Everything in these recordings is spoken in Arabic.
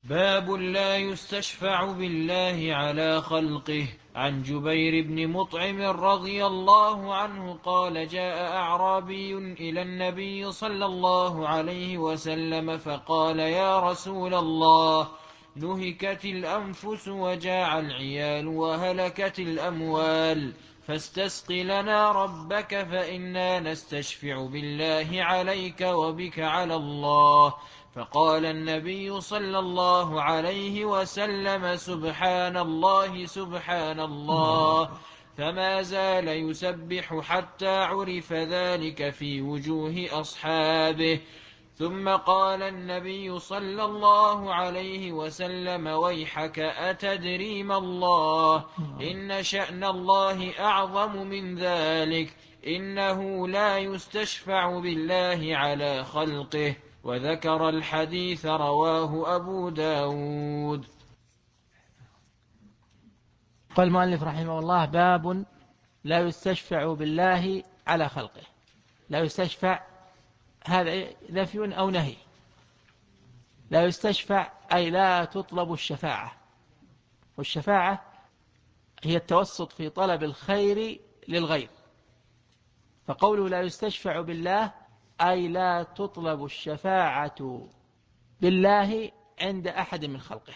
باب لا يستشفع بالله على خلقه. عن جبير بن مطعم رضي الله عنه قال: جاء أعرابي إلى النبي صلى الله عليه وسلم فقال: يا رسول الله، نهكت الأنفس وجاع العيال وهلكت الأموال، فاستسق لنا ربك فإنا نستشفع بالله عليك وبك على الله. فقال النبي صلى الله عليه وسلم: سبحان الله سبحان الله. فما زال يسبح حتى عرف ذلك في وجوه أصحابه. ثم قال النبي صلى الله عليه وسلم: ويحك أتدري ما الله؟ إن شأن الله أعظم من ذلك، إنه لا يستشفع بالله على خلقه. وذكر الحديث رواه أبو داود. قال المؤلف رحمه الله: باب لا يستشفع بالله على خلقه. لا يستشفع، هذا نفي أو نهي. لا يستشفع أي لا تطلب الشفاعة، والشفاعة هي التوسط في طلب الخير للغير. فقوله لا يستشفع بالله أي لا تطلب الشفاعة بالله عند أحد من خلقه،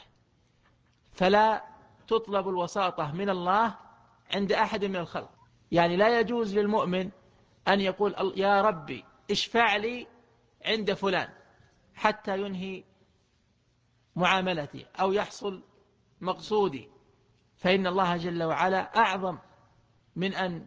فلا تطلب الوساطة من الله عند أحد من الخلق. يعني لا يجوز للمؤمن أن يقول: يا ربي اشفع لي عند فلان حتى ينهي معاملتي أو يحصل مقصودي، فإن الله جل وعلا أعظم من أن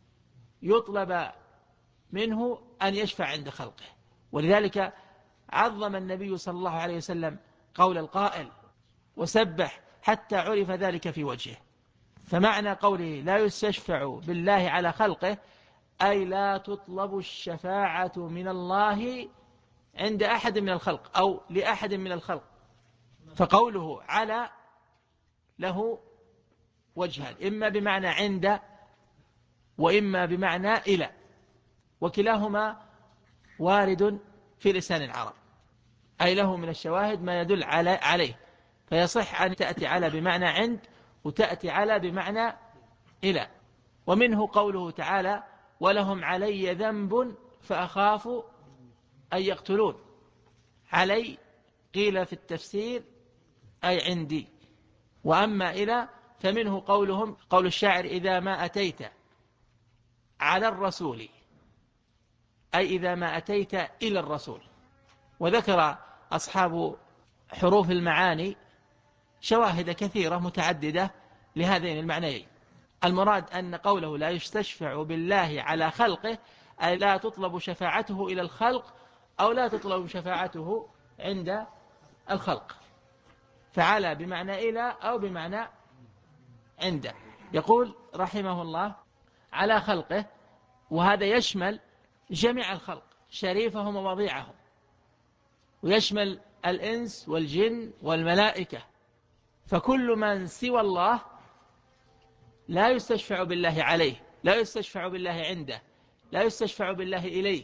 يطلب منه أن يشفع عند خلقه. ولذلك عظم النبي صلى الله عليه وسلم قول القائل: وسبح حتى عرف ذلك في وجهه. فمعنى قوله لا يستشفع بالله على خلقه أي لا تطلب الشفاعة من الله عند أحد من الخلق أو لأحد من الخلق. فقوله على له وجهان: إما بمعنى عند، وإما بمعنى إلى، وكلاهما وارد في لسان العرب، أي له من الشواهد ما يدل عليه. فيصح أن تأتي على بمعنى عند، وتأتي على بمعنى إلى. ومنه قوله تعالى: ولهم علي ذنب فأخاف أن يقتلون. علي قيل في التفسير أي عندي. وأما إلى فمنه قول الشاعر: إذا ما أتيت على الرسول، أي إذا ما أتيت إلى الرسول. وذكر أصحاب حروف المعاني شواهد كثيرة متعددة لهذين المعنيين. المراد أن قوله لا يستشفع بالله على خلقه أي لا تطلب شفاعته إلى الخلق، أو لا تطلب شفاعته عند الخلق. فعلى بمعنى إلى أو بمعنى عند. يقول رحمه الله: على خلقه، وهذا يشمل جميع الخلق شريفهم ووضيعهم، ويشمل الإنس والجن والملائكة. فكل من سوى الله لا يستشفع بالله عليه، لا يستشفع بالله عنده، لا يستشفع بالله إليه،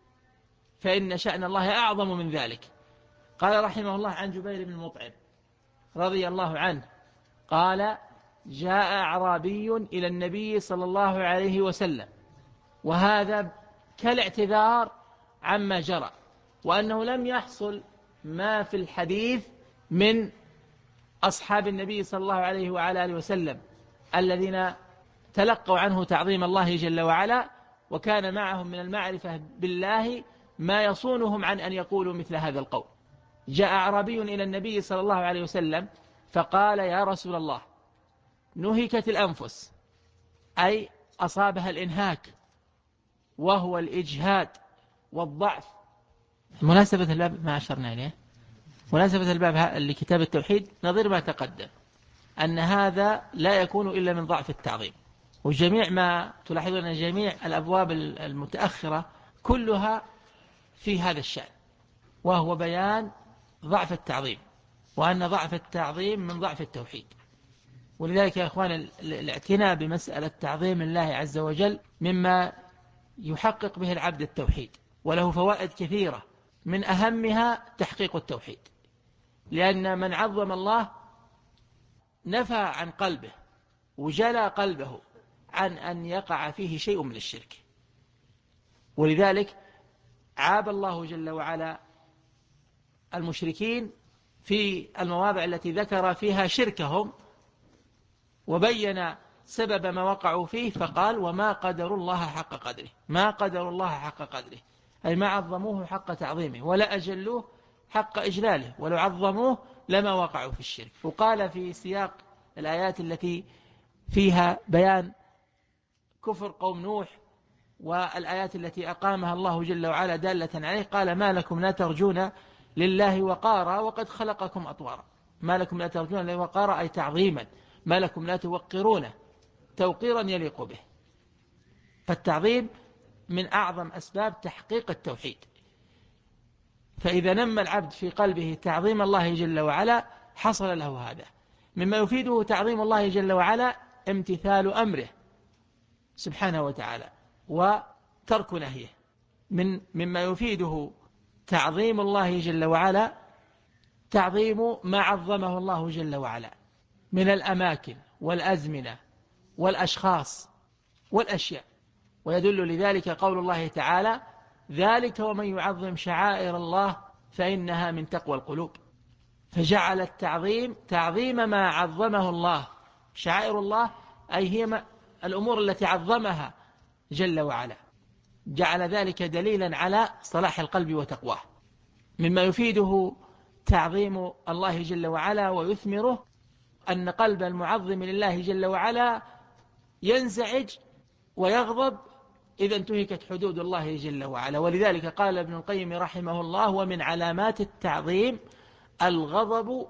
فإن شأن الله أعظم من ذلك. قال رحمه الله عن جبير بن مطعم رضي الله عنه قال: جاء أعرابي إلى النبي صلى الله عليه وسلم، وهذا كالاعتذار عما جرى، وأنه لم يحصل ما في الحديث من أصحاب النبي صلى الله عليه وعلى آله وسلم الذين تلقوا عنه تعظيم الله جل وعلا، وكان معهم من المعرفة بالله ما يصونهم عن أن يقولوا مثل هذا القول. جاء أعرابي إلى النبي صلى الله عليه وسلم فقال: يا رسول الله، نهكت الأنفس، أي أصابها الإنهاك، وهو الإجهاد والضعف. مناسبة الباب ما أشرنا إليه، مناسبة الباب لكتاب التوحيد نظير ما تقدم، أن هذا لا يكون إلا من ضعف التعظيم. وجميع ما تلاحظون أن جميع الأبواب المتأخرة كلها في هذا الشأن، وهو بيان ضعف التعظيم، وأن ضعف التعظيم من ضعف التوحيد. ولذلك يا أخوان الاعتناء بمسألة تعظيم الله عز وجل مما يحقق به العبد التوحيد، وله فوائد كثيرة، من أهمها تحقيق التوحيد. لأن من عظم الله نفى عن قلبه وجلى قلبه عن أن يقع فيه شيء من الشرك. ولذلك عاب الله جل وعلا المشركين في المواضع التي ذكر فيها شركهم وبين سبب ما وقعوا فيه، فقال وما قدروا الله حق قدره. ما قدروا الله حق قدره أي ما عظموه حق تعظيمه ولا أجلوه حق إجلاله، ولو عظموه لما وقعوا في الشرك. وقال في سياق الآيات التي فيها بيان كفر قوم نوح والآيات التي أقامها الله جل وعلا دالة عليه، قال ما لكم لا ترجون لله وقارا وقد خلقكم أطوارا. ما لكم لا ترجون لله وقارا أي تعظيما، ما لكم لا توقرونه توقيرا يليق به. فالتعظيم من أعظم أسباب تحقيق التوحيد. فإذا نمى العبد في قلبه تعظيم الله جل وعلا حصل له هذا. مما يفيده تعظيم الله جل وعلا امتثال أمره سبحانه وتعالى وترك نهيه. مما يفيده تعظيم الله جل وعلا تعظيم ما عظمه الله جل وعلا من الأماكن والأزمنة والأشخاص والأشياء. ويدل لذلك قول الله تعالى ذلك ومن يعظم شعائر الله فإنها من تقوى القلوب. فجعل التعظيم تعظيم ما عظمه الله. شعائر الله أي هي الأمور التي عظمها جل وعلا، جعل ذلك دليلا على صلاح القلب وتقواه. مما يفيده تعظيم الله جل وعلا ويثمره أن قلب المعظم لله جل وعلا ينزعج ويغضب إذا انتهكت حدود الله جل وعلا. ولذلك قال ابن القيم رحمه الله ومن علامات التعظيم الغضب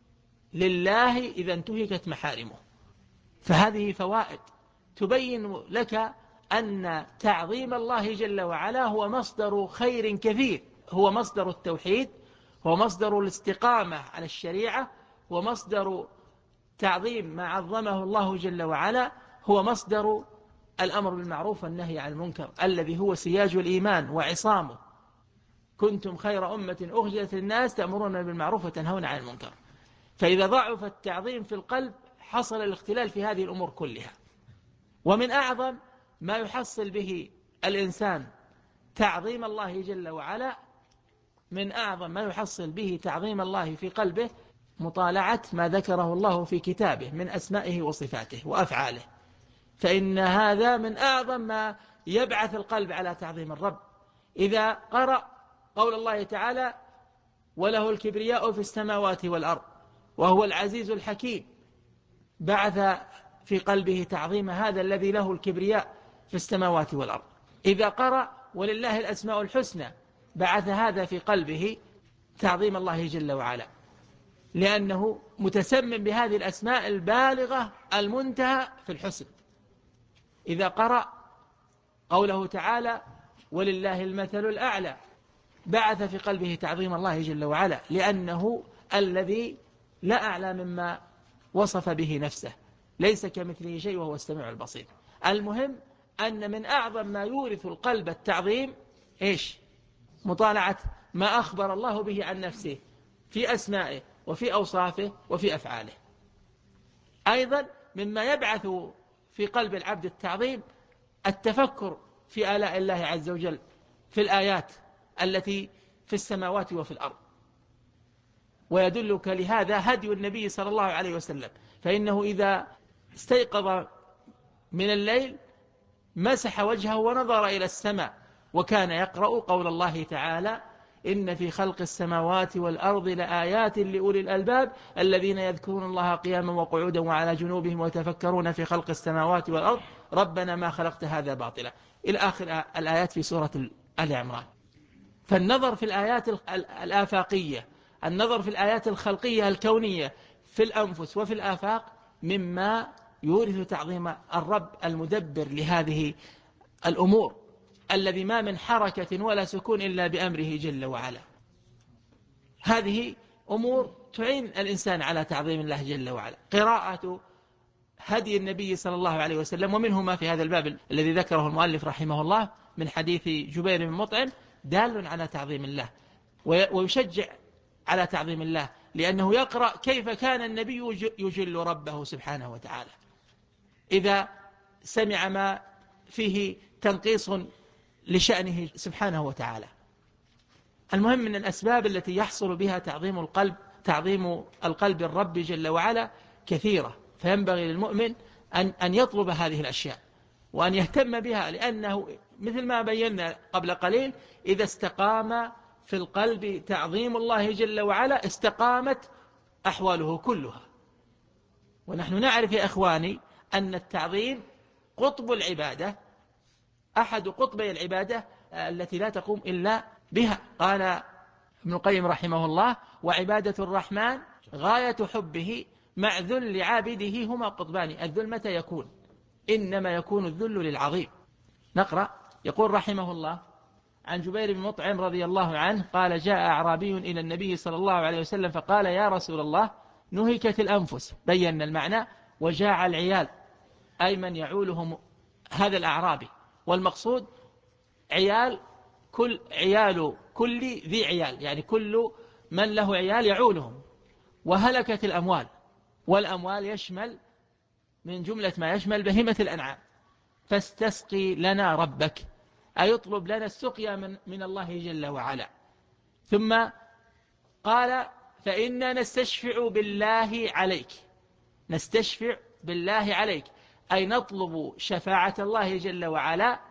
لله إذا انتهكت محارمه. فهذه فوائد تبين لك أن تعظيم الله جل وعلا هو مصدر خير كثير، هو مصدر التوحيد، هو مصدر الاستقامة على الشريعة، هو مصدر تعظيم ما عظمه الله جل وعلا، هو مصدر الأمر بالمعروف والنهي عن المنكر الذي هو سياج الإيمان وعصامه. كنتم خير أمة أخرجت للناس تأمرون بالمعروف وتنهون عن المنكر. فإذا ضعف التعظيم في القلب حصل الاختلال في هذه الأمور كلها. ومن أعظم ما يحصل به الإنسان تعظيم الله جل وعلا، من أعظم ما يحصل به تعظيم الله في قلبه مطالعة ما ذكره الله في كتابه من أسمائه وصفاته وأفعاله. فإن هذا من أعظم ما يبعث القلب على تعظيم الرب. إذا قرأ قول الله تعالى وله الكبرياء في السماوات والأرض وهو العزيز الحكيم، بعث في قلبه تعظيم هذا الذي له الكبرياء في السماوات والأرض. إذا قرأ ولله الأسماء الحسنى، بعث هذا في قلبه تعظيم الله جل وعلا، لأنه متسمم بهذه الأسماء البالغة المنتهى في الحسن. إذا قرأ قوله تعالى ولله المثل الأعلى، بعث في قلبه تعظيم الله جل وعلا، لأنه الذي لا أعلى مما وصف به نفسه، ليس كمثله شيء وهو السميع البصير. المهم أن من أعظم ما يورث القلب التعظيم إيش؟ مطالعة ما أخبر الله به عن نفسه في أسمائه وفي أوصافه وفي أفعاله. أيضا مما يبعث في قلب العبد التعظيم التفكر في آلاء الله عز وجل في الآيات التي في السماوات وفي الأرض. ويدلك لهذا هدي النبي صلى الله عليه وسلم، فإنه إذا استيقظ من الليل مسح وجهه ونظر إلى السماء، وكان يقرأ قول الله تعالى إن في خلق السماوات والأرض لآيات لأولي الألباب الذين يذكرون الله قياما وقعودا وعلى جنوبهم ويتفكرون في خلق السماوات والأرض ربنا ما خلقت هذا باطلا إلى آخر الآيات في سورة آل عمران. فالنظر في الآيات الآفاقية، النظر في الآيات الخلقية الكونية في الأنفس وفي الآفاق مما يورث تعظيم الرب المدبر لهذه الأمور، الذي ما من حركة ولا سكون إلا بأمره جل وعلا. هذه أمور تعين الإنسان على تعظيم الله جل وعلا. قراءة هدي النبي صلى الله عليه وسلم، ومنه ما في هذا الباب الذي ذكره المؤلف رحمه الله من حديث جبير بن مطعم، دال على تعظيم الله ويشجع على تعظيم الله. لأنه يقرأ كيف كان النبي يجل ربه سبحانه وتعالى إذا سمع ما فيه تنقيص لشأنه سبحانه وتعالى. المهم من الأسباب التي يحصل بها تعظيم القلب الرب جل وعلا كثيرة، فينبغي للمؤمن أن يطلب هذه الأشياء وأن يهتم بها، لأنه مثل ما بينا قبل قليل إذا استقام في القلب تعظيم الله جل وعلا استقامت أحواله كلها. ونحن نعرف يا إخواني أن التعظيم قطب العبادة، أحد قطبي العبادة التي لا تقوم إلا بها. قال ابن القيم رحمه الله: وعبادة الرحمن غاية حبه مع ذل عابده هما قطبان. الذل متى يكون؟ إنما يكون الذل للعظيم. نقرأ. يقول رحمه الله عن جبير بن مطعم رضي الله عنه قال: جاء أعرابي إلى النبي صلى الله عليه وسلم فقال: يا رسول الله، نهكت الأنفس. بيّن المعنى. وجاع العيال، أي من يعولهم هذا الأعرابي، والمقصود عيال كل ذي عيال، يعني كل من له عيال يعولهم. وهلكت الأموال، والأموال يشمل من جملة ما يشمل بهيمة الأنعام. فاستسقي لنا ربك، أي يطلب لنا السقيا من الله جل وعلا. ثم قال: فإنا نستشفع بالله عليك. نستشفع بالله عليك أي نطلب شفاعة الله جل وعلا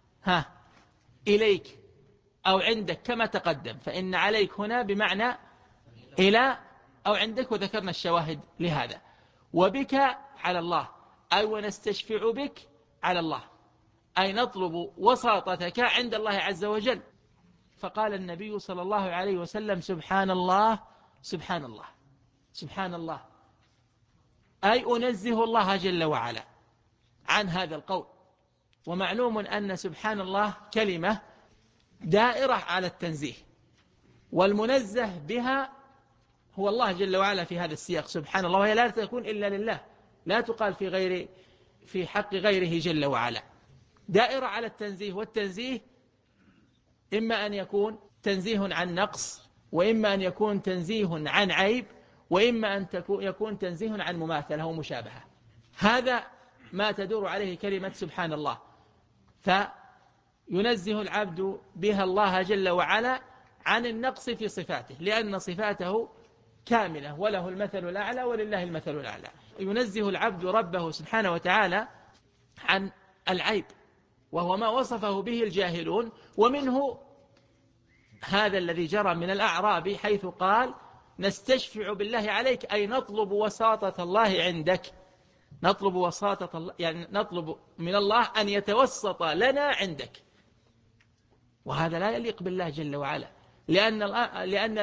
إليك أو عندك كما تقدم. فإن عليك هنا بمعنى إلى أو عندك، وذكرنا الشواهد لهذا. وبك على الله، أي ونستشفع بك على الله، أي نطلب وساطتك عند الله عز وجل. فقال النبي صلى الله عليه وسلم: سبحان الله سبحان الله سبحان الله، أي أنزه الله جل وعلا عن هذا القول. ومعلوم أن سبحان الله كلمة دائرة على التنزيه، والمنزه بها هو الله جل وعلا في هذا السياق سبحان الله، وهي لا تكون إلا لله، لا تقال في حق غيره جل وعلا. دائرة على التنزيه، والتنزيه إما أن يكون تنزيه عن نقص، وإما أن يكون تنزيه عن عيب، وإما أن يكون تنزيه عن مماثلة ومشابهة. هذا ما تدور عليه كلمة سبحان الله. فينزه العبد بها الله جل وعلا عن النقص في صفاته، لأن صفاته كاملة وله المثل الأعلى ولله المثل الأعلى. ينزه العبد ربه سبحانه وتعالى عن العيب، وهو ما وصفه به الجاهلون. ومنه هذا الذي جرى من الأعراب حيث قال: نستشفع بالله عليك، أي نطلب وساطة الله عندك. نطلب وساطة الله، يعني نطلب من الله أن يتوسط لنا عندك. وهذا لا يليق بالله جل وعلا، لأن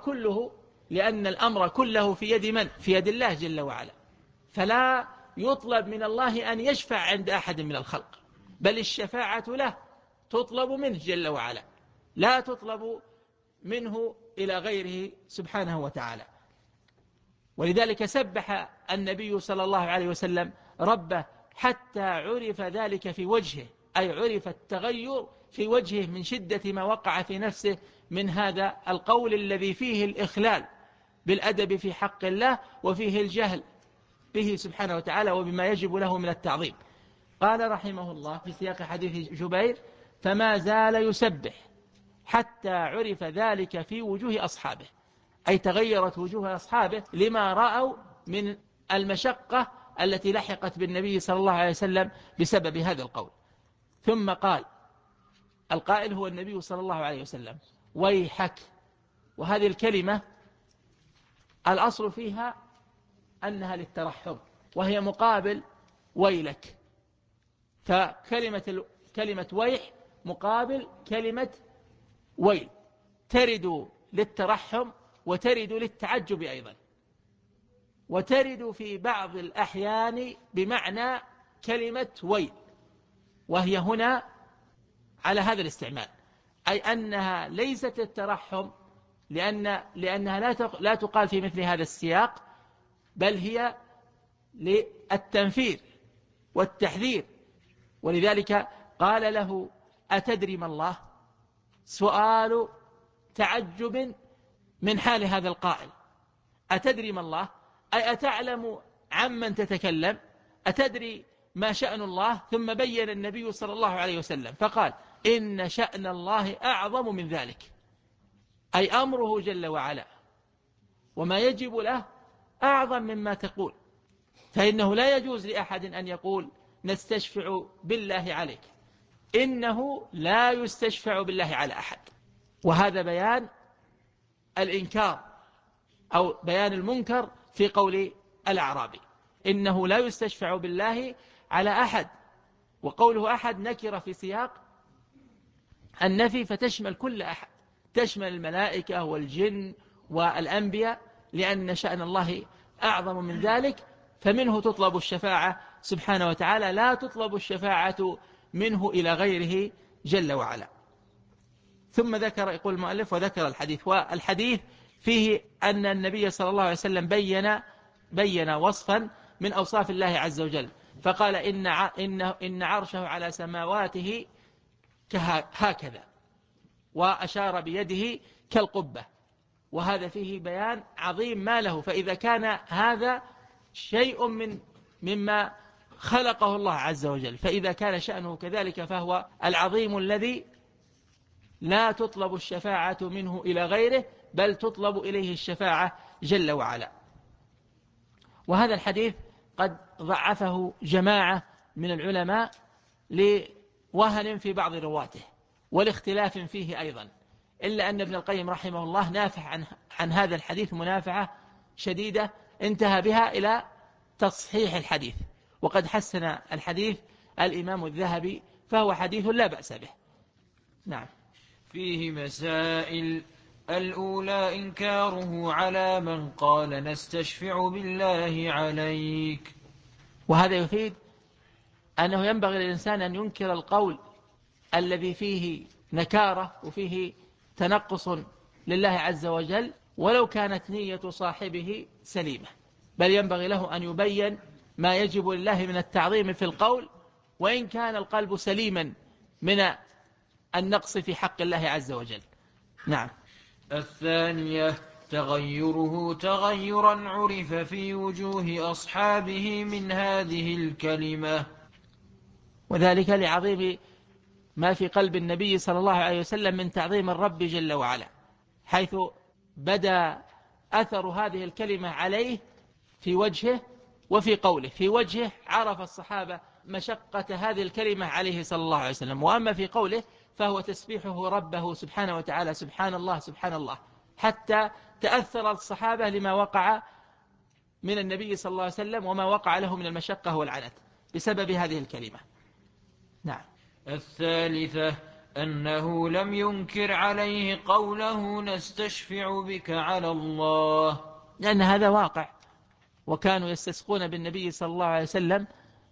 الأمر كله في يد من؟ في يد الله جل وعلا. فلا يطلب من الله أن يشفع عند أحد من الخلق، بل الشفاعة له تطلب منه جل وعلا، لا تطلب منه إلى غيره سبحانه وتعالى. ولذلك سبح النبي صلى الله عليه وسلم ربه حتى عرف ذلك في وجهه، أي عرف التغير في وجهه من شدة ما وقع في نفسه من هذا القول الذي فيه الإخلال بالأدب في حق الله، وفيه الجهل به سبحانه وتعالى وبما يجب له من التعظيم. قال رحمه الله في سياق حديث جبير: فما زال يسبح حتى عرف ذلك في وجوه أصحابه، أي تغيرت وجوه أصحابه لما رأوا من المشقة التي لحقت بالنبي صلى الله عليه وسلم بسبب هذا القول. ثم قال، القائل هو النبي صلى الله عليه وسلم: ويحك. وهذه الكلمة الأصل فيها أنها للترحم، وهي مقابل ويلك. فكلمة ويح مقابل كلمة ويل، ترد للترحم وترد للتعجب أيضا، وترد في بعض الأحيان بمعنى كلمة ويل، وهي هنا على هذا الاستعمال، أي أنها ليست للترحم لأنها لا تقال في مثل هذا السياق، بل هي للتنفير والتحذير. ولذلك قال له: أتدري ما الله؟ سؤال تعجب من حال هذا القائل، أتدري ما الله؟ أي أتعلم عمن تتكلم؟ أتدري ما شأن الله؟ ثم بين النبي صلى الله عليه وسلم فقال إن شأن الله أعظم من ذلك، أي أمره جل وعلا وما يجب له أعظم مما تقول. فإنه لا يجوز لأحد أن يقول نستشفع بالله عليك، إنه لا يستشفع بالله على أحد. وهذا بيان الإنكار أو بيان المنكر في قول الأعرابي، إنه لا يستشفع بالله على أحد. وقوله أحد نكر في سياق النفي فتشمل كل أحد، تشمل الملائكة والجن والأنبياء، لأن شأن الله أعظم من ذلك، فمنه تطلب الشفاعة سبحانه وتعالى، لا تطلب الشفاعة منه إلى غيره جل وعلا. ثم ذكر، يقول المؤلف وذكر الحديث، والحديث فيه أن النبي صلى الله عليه وسلم بين وصفا من أوصاف الله عز وجل، فقال إن عرشه على سماواته هكذا، وأشار بيده كالقبة. وهذا فيه بيان عظيم ما له. فإذا كان هذا شيء مما خلقه الله عز وجل، فإذا كان شأنه كذلك فهو العظيم الذي لا تطلب الشفاعة منه إلى غيره، بل تطلب إليه الشفاعة جل وعلا. وهذا الحديث قد ضعفه جماعة من العلماء لوهن في بعض رواته والاختلاف فيه أيضا، إلا أن ابن القيم رحمه الله نافح عن هذا الحديث منافعة شديدة انتهى بها إلى تصحيح الحديث. وقد حسن الحديث الإمام الذهبي، فهو حديث لا بأس به. نعم. فيه مسائل: الأولى إنكاره على من قال نستشفع بالله عليك. وهذا يفيد أنه ينبغي للإنسان أن ينكر القول الذي فيه نكارة وفيه تنقص لله عز وجل، ولو كانت نية صاحبه سليمة، بل ينبغي له أن يبين ما يجب لله من التعظيم في القول، وإن كان القلب سليما من النقص في حق الله عز وجل. نعم. الثانية تغيره تغيرا عرف في وجوه أصحابه من هذه الكلمة، وذلك لعظيم ما في قلب النبي صلى الله عليه وسلم من تعظيم الرب جل وعلا، حيث بدا أثر هذه الكلمة عليه في وجهه وفي قوله. في وجهه عرف الصحابة مشقة هذه الكلمة عليه صلى الله عليه وسلم، وأما في قوله فهو تسبيحه ربه سبحانه وتعالى، سبحان الله سبحان الله، حتى تأثر الصحابة لما وقع من النبي صلى الله عليه وسلم وما وقع له من المشقة والعنت بسبب هذه الكلمة. نعم. الثالثة أنه لم ينكر عليه قوله نستشفع بك على الله، لأن هذا واقع، وكانوا يستسقون بالنبي صلى الله عليه وسلم،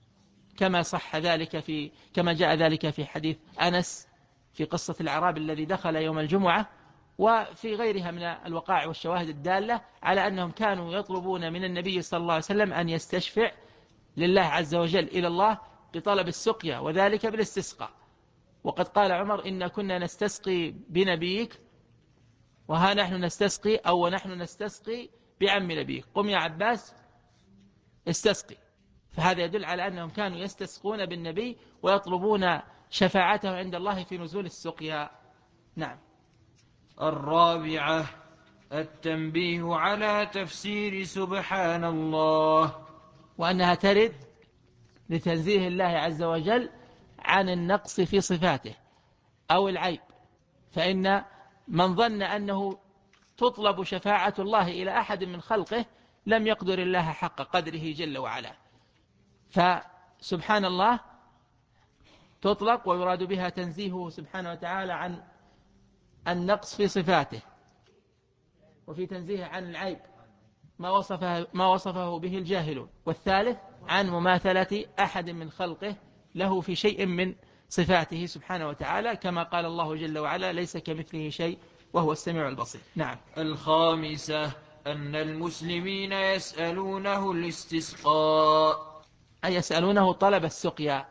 كما جاء ذلك في حديث أنس في قصة الأعرابي الذي دخل يوم الجمعة، وفي غيرها من الوقائع والشواهد الدالة على أنهم كانوا يطلبون من النبي صلى الله عليه وسلم أن يستشفع لله عز وجل إلى الله بطلب السقيا، وذلك بالاستسقاء. وقد قال عمر إن كنا نستسقي بنبيك وها نحن نستسقي، أو ونحن نستسقي بعم نبيك، قم يا عباس استسقي. فهذا يدل على أنهم كانوا يستسقون بالنبي ويطلبون شفاعته عند الله في نزول السقيا. نعم. الرابعة التنبيه على تفسير سبحان الله، وأنها ترد لتنزيه الله عز وجل عن النقص في صفاته أو العيب، فإن من ظن أنه تطلب شفاعة الله إلى أحد من خلقه لم يقدر الله حق قدره جل وعلا. فسبحان الله تطلق ويراد بها تنزيهه سبحانه وتعالى عن النقص في صفاته، وفي تنزيه عن العيب ما وصفه به الجاهلون. والثالث عن مماثلة أحد من خلقه له في شيء من صفاته سبحانه وتعالى، كما قال الله جل وعلا ليس كمثله شيء وهو السميع البصير. نعم. الخامسة أن المسلمين يسألونه الاستسقاء، أي يسألونه طلب السقيا،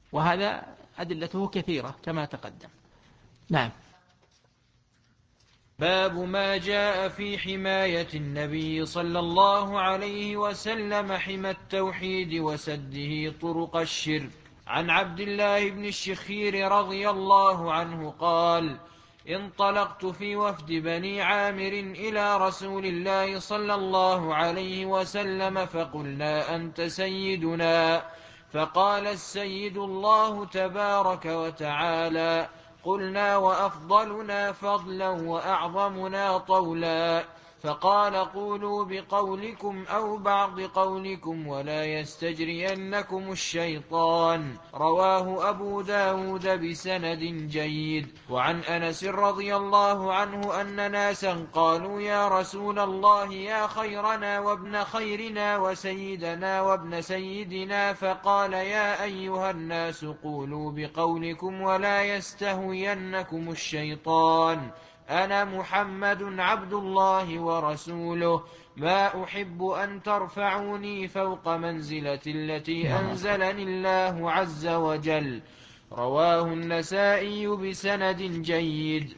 وهذا أدلته كثيرة كما تقدم. نعم. باب ما جاء في حماية النبي صلى الله عليه وسلم حمى التوحيد وسده طرق الشرك. عن عبد الله بن الشخير رضي الله عنه قال: انطلقت في وفد بني عامر إلى رسول الله صلى الله عليه وسلم فقلنا: أنت سيدنا؟ فقال: السيد الله تبارك وتعالى. قلنا: وأفضلنا فضلا وأعظمنا طولا؟ فقال: قولوا بقولكم أو بعض قولكم ولا يستجرينكم الشيطان. رواه أبو داود بسند جيد. وعن أنس رضي الله عنه أن ناسا قالوا: يا رسول الله، يا خيرنا وابن خيرنا وسيدنا وابن سيدنا. فقال: يا أيها الناس، قولوا بقولكم ولا يستهوينكم الشيطان. أنا محمد عبد الله ورسوله، ما أحب أن ترفعوني فوق منزلتي التي أنزلني الله عز وجل. رواه النسائي بسند جيد.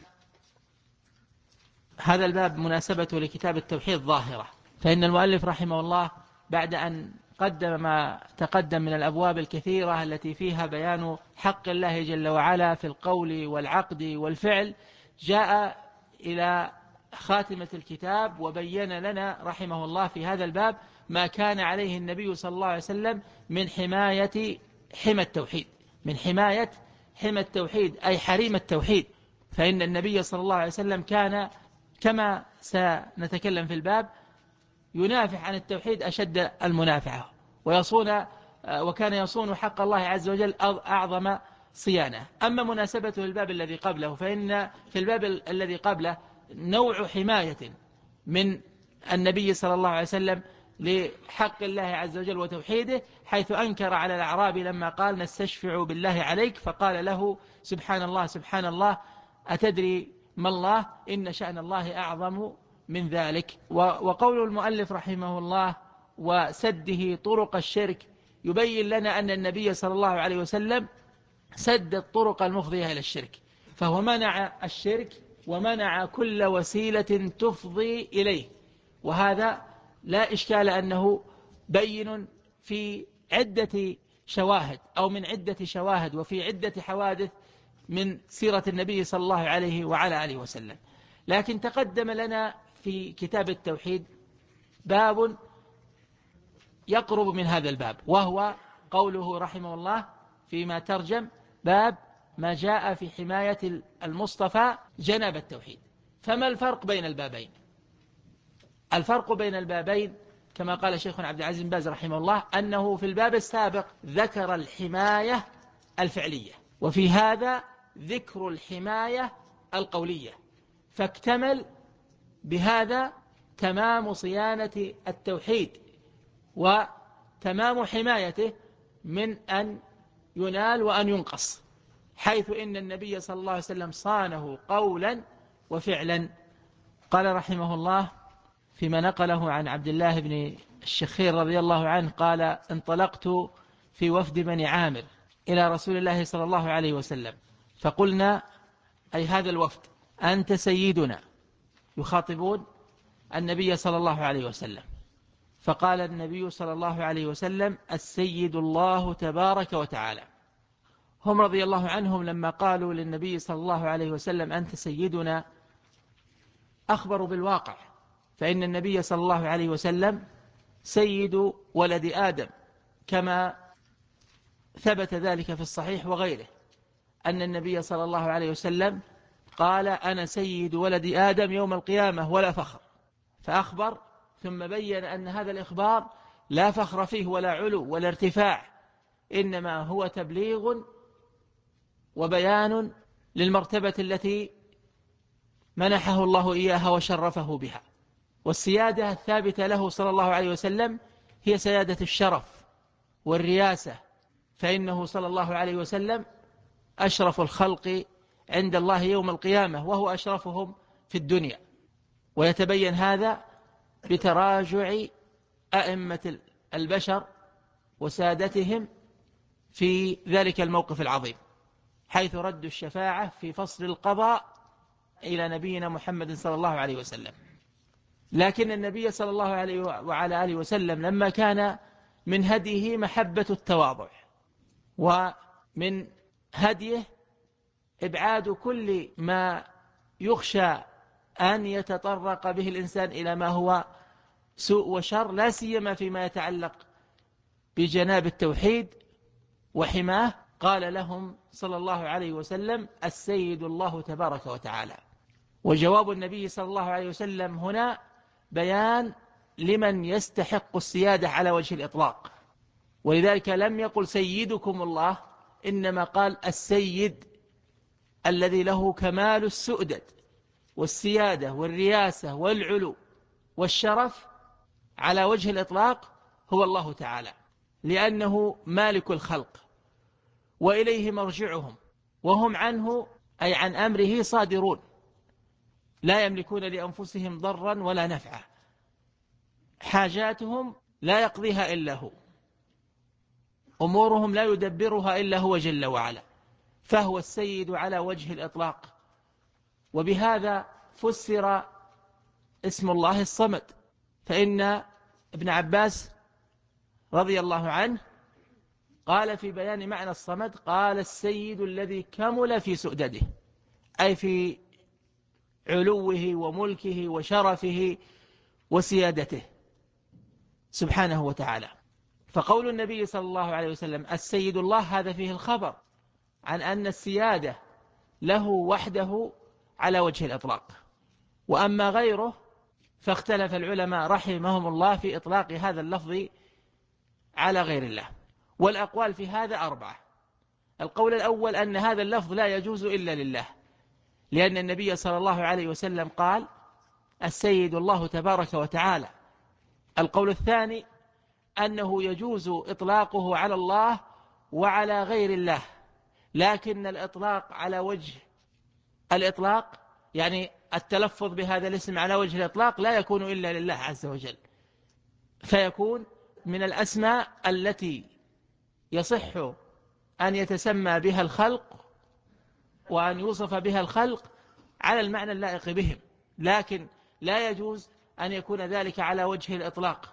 هذا الباب مناسبته لكتاب التوحيد ظاهرة، فإن المؤلف رحمه الله بعد أن قدم ما تقدم من الأبواب الكثيرة التي فيها بيان حق الله جل وعلا في القول والعقد والفعل، جاء إلى خاتمة الكتاب وبين لنا رحمه الله في هذا الباب ما كان عليه النبي صلى الله عليه وسلم من حماية حمى التوحيد، من حماية حمى التوحيد أي حريم التوحيد. فإن النبي صلى الله عليه وسلم كان كما سنتكلم في الباب ينافح عن التوحيد أشد المنافعة، وكان يصون حق الله عز وجل أعظم صيانة. أما مناسبته الباب الذي قبله، فإن في الباب الذي قبله نوع حماية من النبي صلى الله عليه وسلم لحق الله عز وجل وتوحيده، حيث أنكر على الأعراب لما قال: نستشفع بالله عليك، فقال له: سبحان الله سبحان الله، أتدري ما الله؟ إن شأن الله أعظم من ذلك. وقول المؤلف رحمه الله: وسده طرق الشرك، يبين لنا أن النبي صلى الله عليه وسلم سد الطرق المفضية إلى الشرك، فهو منع الشرك ومنع كل وسيلة تفضي إليه. وهذا لا إشكال أنه بين في عدة شواهد أو من عدة شواهد وفي عدة حوادث من سيرة النبي صلى الله عليه وعلى آله وسلم. لكن تقدم لنا في كتاب التوحيد باب يقرب من هذا الباب، وهو قوله رحمه الله فيما ترجم: باب ما جاء في حماية المصطفى جناب التوحيد. فما الفرق بين البابين؟ الفرق بين البابين كما قال شيخنا عبد العزيز بن باز رحمه الله أنه في الباب السابق ذكر الحماية الفعلية، وفي هذا ذكر الحماية القولية، فاكتمل بهذا تمام صيانة التوحيد وتمام حمايته من أن ينال وأن ينقص، حيث إن النبي صلى الله عليه وسلم صانه قولا وفعلا. قال رحمه الله فيما نقله عن عبد الله بن الشخير رضي الله عنه قال: انطلقت في وفد بني عامر إلى رسول الله صلى الله عليه وسلم فقلنا، أي هذا الوفد: أنت سيدنا، يخاطبون النبي صلى الله عليه وسلم. فقال النبي صلى الله عليه وسلم: السيد الله تبارك وتعالى. هم رضي الله عنهم لما قالوا للنبي صلى الله عليه وسلم: أنت سيدنا، أخبروا بالواقع، فإن النبي صلى الله عليه وسلم سيد ولد آدم، كما ثبت ذلك في الصحيح وغيره، أن النبي صلى الله عليه وسلم قال: أنا سيد ولد آدم يوم القيامة ولا فخر. فأخبر ثم بين أن هذا الإخبار لا فخر فيه ولا علو ولا ارتفاع، إنما هو تبليغ وبيان للمرتبة التي منحه الله إياها وشرفه بها. والسيادة الثابتة له صلى الله عليه وسلم هي سيادة الشرف والرياسة، فإنه صلى الله عليه وسلم أشرف الخلق عند الله يوم القيامة، وهو أشرفهم في الدنيا. ويتبين هذا بتراجع أئمة البشر وسادتهم في ذلك الموقف العظيم، حيث ردوا الشفاعة في فصل القضاء إلى نبينا محمد صلى الله عليه وسلم. لكن النبي صلى الله عليه وعلى آله وسلم لما كان من هديه محبة التواضع، ومن هديه إبعاد كل ما يخشى أن يتطرق به الإنسان إلى ما هو سوء وشر، لا سيما فيما يتعلق بجناب التوحيد وحماه، قال لهم صلى الله عليه وسلم: السيد الله تبارك وتعالى. وجواب النبي صلى الله عليه وسلم هنا بيان لمن يستحق السيادة على وجه الإطلاق، ولذلك لم يقل سيدكم الله، إنما قال السيد الذي له كمال السؤدد والسيادة والرياسة والعلو والشرف على وجه الإطلاق هو الله تعالى، لأنه مالك الخلق وإليه مرجعهم، وهم عنه أي عن أمره صادرون، لا يملكون لأنفسهم ضرا ولا نفعا، حاجاتهم لا يقضيها إلا هو، أمورهم لا يدبرها إلا هو جل وعلا، فهو السيد على وجه الإطلاق. وبهذا فسر اسم الله الصمد، فإن ابن عباس رضي الله عنه قال في بيان معنى الصمد، قال: السيد الذي كمل في سؤدده، أي في علوه وملكه وشرفه وسيادته سبحانه وتعالى. فقول النبي صلى الله عليه وسلم السيد الله، هذا فيه الخبر عن أن السيادة له وحده على وجه الإطلاق. وأما غيره فاختلف العلماء رحمهم الله في إطلاق هذا اللفظ على غير الله، والأقوال في هذا أربعة. القول الأول أن هذا اللفظ لا يجوز إلا لله، لأن النبي صلى الله عليه وسلم قال: السيد الله تبارك وتعالى. القول الثاني أنه يجوز إطلاقه على الله وعلى غير الله، لكن الإطلاق على وجه الإطلاق، يعني التلفظ بهذا الاسم على وجه الإطلاق، لا يكون إلا لله عز وجل، فيكون من الأسماء التي يصح أن يتسمى بها الخلق وأن يوصف بها الخلق على المعنى اللائق بهم، لكن لا يجوز أن يكون ذلك على وجه الإطلاق.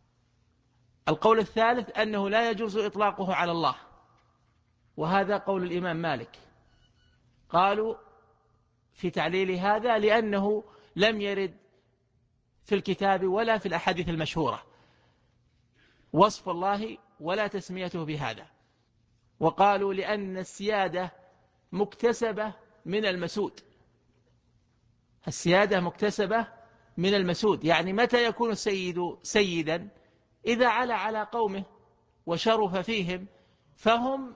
القول الثالث أنه لا يجوز إطلاقه على الله، وهذا قول الإمام مالك. قالوا في تعليل هذا لأنه لم يرد في الكتاب ولا في الأحاديث المشهورة وصف الله ولا تسميته بهذا. وقالوا لأن السيادة مكتسبة من المسود، السيادة مكتسبة من المسود، يعني متى يكون السيد سيدا؟ إذا علا على قومه وشرف فيهم، فهم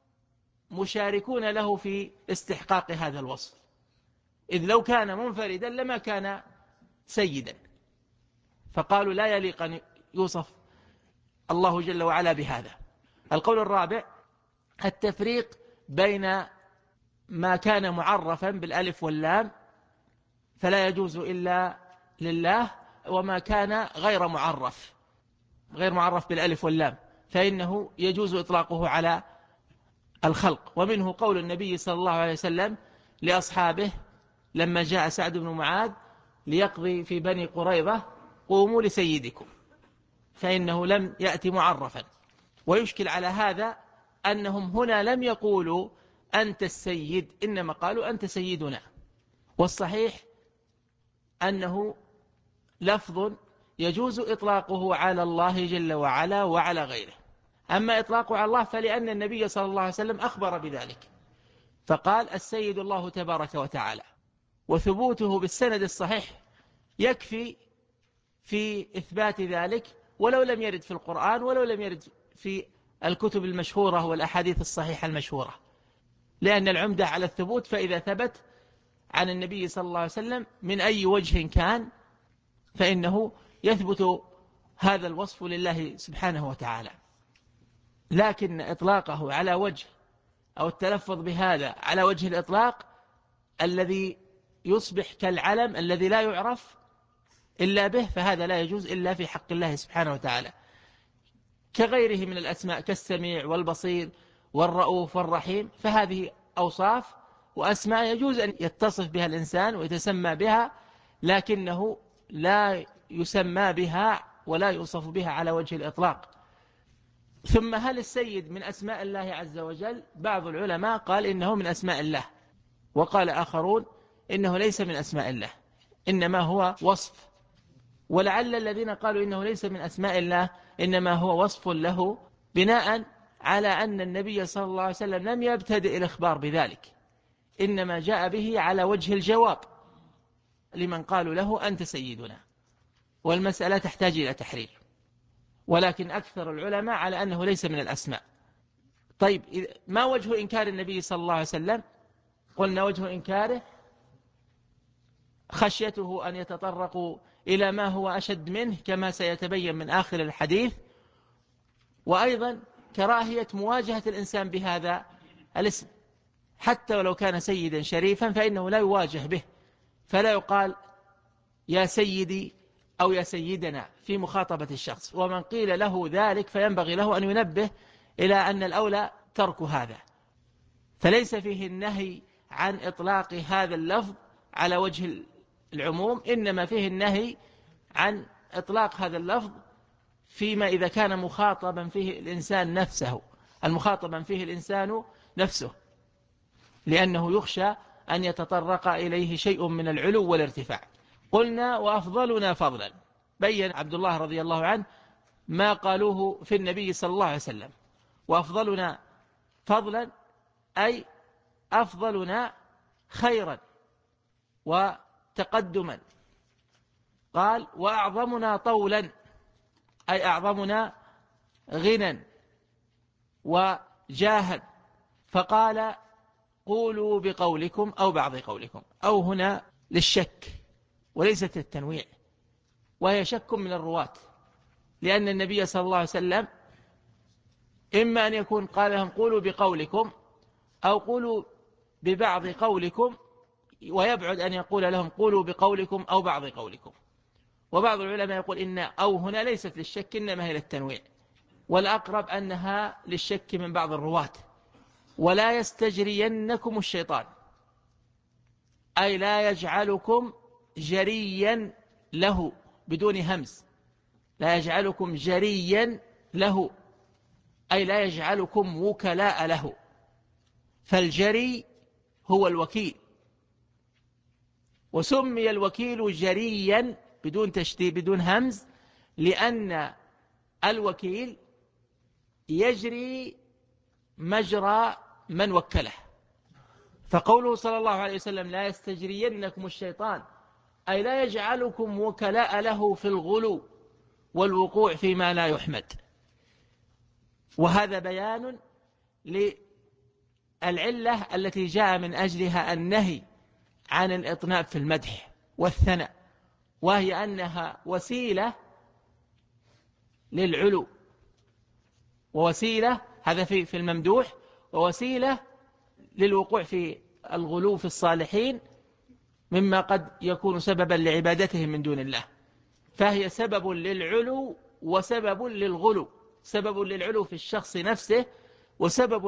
مشاركون له في استحقاق هذا الوصف، إذ لو كان منفردا لما كان سيدا. فقالوا لا يليق أن يوصف الله جل وعلا بهذا. القول الرابع التفريق بين ما كان معرفا بالألف واللام فلا يجوز إلا لله، وما كان غير معرف بالألف واللام فإنه يجوز إطلاقه على الخلق. ومنه قول النبي صلى الله عليه وسلم لأصحابه لما جاء سعد بن معاذ ليقضي في بني قريظة: قوموا لسيدكم، فإنه لم يأتي معرفا. ويشكل على هذا أنهم هنا لم يقولوا أنت السيد، إنما قالوا أنت سيدنا. والصحيح أنه لفظ يجوز إطلاقه على الله جل وعلا وعلى غيره. أما إطلاقه على الله فلأن النبي صلى الله عليه وسلم أخبر بذلك، فقال: السيد الله تبارك وتعالى. وثبوته بالسند الصحيح يكفي في إثبات ذلك، ولو لم يرد في القرآن ولو لم يرد في الكتب المشهورة والأحاديث الصحيحة المشهورة، لأن العمدة على الثبوت، فإذا ثبت عن النبي صلى الله عليه وسلم من أي وجه كان فإنه يثبت هذا الوصف لله سبحانه وتعالى. لكن إطلاقه على وجه أو التلفظ بهذا على وجه الإطلاق الذي يصبح كالعلم الذي لا يعرف إلا به، فهذا لا يجوز إلا في حق الله سبحانه وتعالى، كغيره من الأسماء كالسميع والبصير والرؤوف والرحيم، فهذه أوصاف وأسماء يجوز أن يتصف بها الإنسان ويتسمى بها، لكنه لا يسمى بها ولا يوصف بها على وجه الإطلاق. ثم هل السيد من أسماء الله عز وجل؟ بعض العلماء قال إنه من أسماء الله، وقال آخرون إنه ليس من أسماء الله، إنما هو وصف. ولعل الذين قالوا إنه ليس من أسماء الله إنما هو وصف له، بناء على أن النبي صلى الله عليه وسلم لم يبتدئ الإخبار بذلك، إنما جاء به على وجه الجواب لمن قالوا له أنت سيدنا، والمسألة تحتاج إلى تحرير. ولكن أكثر العلماء على أنه ليس من الأسماء. طيب ما وجه إنكار النبي صلى الله عليه وسلم؟ قلنا وجه إنكاره خشيته أن يتطرقوا إلى ما هو أشد منه كما سيتبين من آخر الحديث، وأيضا كراهية مواجهة الإنسان بهذا الاسم، حتى ولو كان سيدا شريفا فإنه لا يواجه به، فلا يقال يا سيدي أو يا سيدنا في مخاطبة الشخص. ومن قيل له ذلك فينبغي له أن ينبه إلى أن الأولى ترك هذا. فليس فيه النهي عن إطلاق هذا اللفظ على وجه العموم، إنما فيه النهي عن إطلاق هذا اللفظ فيما إذا كان مخاطبا فيه الإنسان نفسه، المخاطبا فيه الإنسان نفسه، لأنه يخشى أن يتطرق إليه شيء من العلو والارتفاع. قلنا وأفضلنا فضلا، بين عبد الله رضي الله عنه ما قالوه في النبي صلى الله عليه وسلم. وأفضلنا فضلا أي أفضلنا خيرا وتقدما. قال وأعظمنا طولا أي أعظمنا غنى وجاها. فقال قولوا بقولكم أو بعض قولكم، أو هنا للشك وليست التنويع، وهي شك من الرواة، لأن النبي صلى الله عليه وسلم إما أن يكون قال لهم قولوا بقولكم أو قولوا ببعض قولكم، ويبعد أن يقول لهم قولوا بقولكم أو بعض قولكم. وبعض العلماء يقول إن أو هنا ليست للشك إنما هي للتنويع، والأقرب أنها للشك من بعض الرواة. ولا يستجرينكم الشيطان أي لا يجعلكم جريا له بدون همز، لا يجعلكم جريا له أي لا يجعلكم وكلاء له. فالجري هو الوكيل، وسمي الوكيل جريا بدون تشديد بدون همز لأن الوكيل يجري مجرى من وكله. فقوله صلى الله عليه وسلم لا يستجرينكم الشيطان أي لا يجعلكم وكلاء له في الغلو والوقوع فيما لا يحمد. وهذا بيان للعلة التي جاء من أجلها النهي عن الإطناب في المدح والثناء، وهي أنها وسيلة للعلو، ووسيلة هذا في الممدوح، ووسيلة للوقوع في الغلو في الصالحين مما قد يكون سببا لعبادتهم من دون الله. فهي سبب للعلو وسبب للغلو، سبب للعلو في الشخص نفسه، وسبب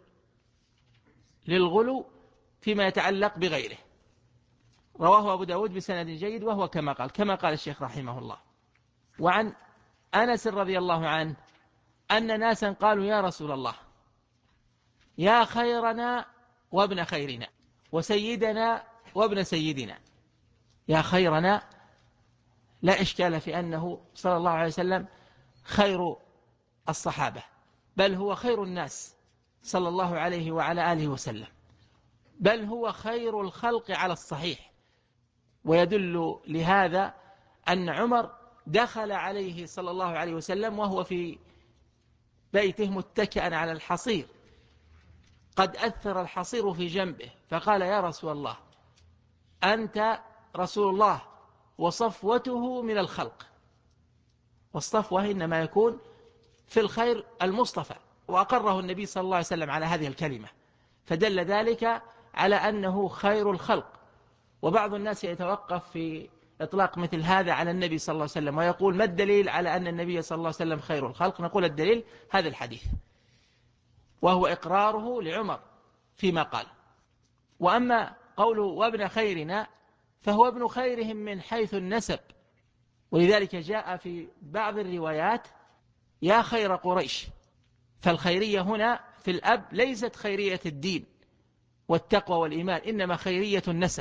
للغلو فيما يتعلق بغيره. رواه أبو داود بسند جيد، وهو كما قال الشيخ رحمه الله. وعن أنس رضي الله عنه أن ناسا قالوا يا رسول الله يا خيرنا وابن خيرنا وسيدنا وابن سيدنا. يا خيرنا لا إشكال في أنه صلى الله عليه وسلم خير الصحابة، بل هو خير الناس صلى الله عليه وعلى آله وسلم، بل هو خير الخلق على الصحيح. ويدل لهذا أن عمر دخل عليه صلى الله عليه وسلم وهو في بيته متكئا على الحصير، قد أثر الحصير في جنبه، فقال يا رسول الله أنت رسول الله وصفوته من الخلق. والصفوة إنما يكون في الخير المصطفى، وأقره النبي صلى الله عليه وسلم على هذه الكلمة، فدل ذلك على أنه خير الخلق. وبعض الناس يتوقف في إطلاق مثل هذا على النبي صلى الله عليه وسلم ويقول ما الدليل على أن النبي صلى الله عليه وسلم خير الخلق؟ نقول الدليل هذا الحديث، وهو إقراره لعمر فيما قال. وأما قوله وابن خيرنا فهو ابن خيرهم من حيث النسب، ولذلك جاء في بعض الروايات يا خير قريش. فالخيرية هنا في الأب ليست خيرية الدين والتقوى والإيمان، إنما خيرية النسب،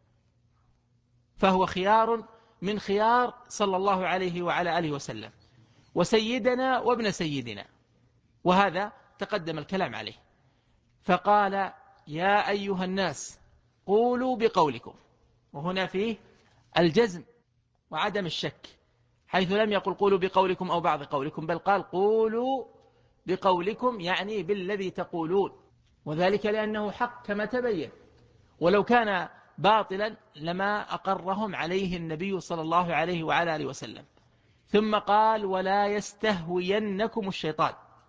فهو خيار من خيار صلى الله عليه وعلى آله وسلم، وسيدنا وابن سيدنا، وهذا تقدم الكلام عليه. فقال يا أيها الناس قولوا بقولكم، وهنا فيه الجزم وعدم الشك، حيث لم يقل قولوا بقولكم أو بعض قولكم، بل قال قولوا بقولكم، يعني بالذي تقولون، وذلك لأنه حق كما تبين، ولو كان باطلا لما أقرهم عليه النبي صلى الله عليه وعلى آله وسلم. ثم قال ولا يستهوينكم الشيطان،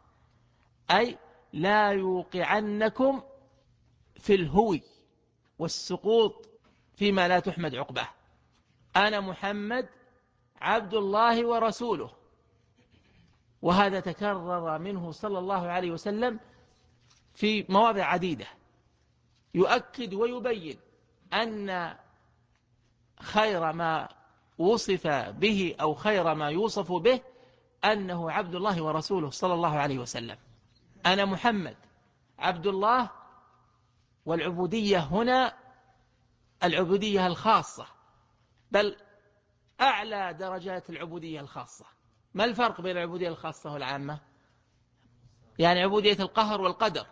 أي لا يوقعنكم في الهوي والسقوط فيما لا تحمد عقباه. أنا محمد عبد الله ورسوله، وهذا تكرر منه صلى الله عليه وسلم في مواضع عديدة، يؤكد ويبين أن خير ما وصف به أو خير ما يوصف به أنه عبد الله ورسوله صلى الله عليه وسلم. أنا محمد عبد الله، والعبودية هنا العبودية الخاصة، بل أعلى درجات العبودية الخاصة. ما الفرق بين العبودية الخاصة والعامة؟ يعني عبودية القهر والقدر،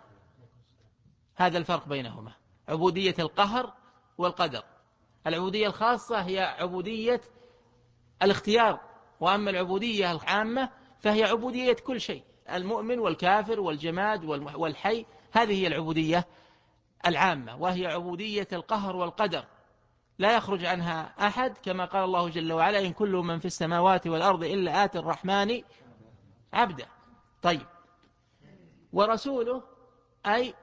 هذا الفرق بينهما، عبودية القهر والقدر. العبودية الخاصة هي عبودية الاختيار، وأما العبودية العامة فهي عبودية كل شيء، المؤمن والكافر والجماد والحي، هذه هي العبودية العامة، وهي عبودية القهر والقدر، لا يخرج عنها أحد، كما قال الله جل وعلا إن كل من في السماوات والأرض إلا آتي الرحمن عبدا. طيب، ورسوله أي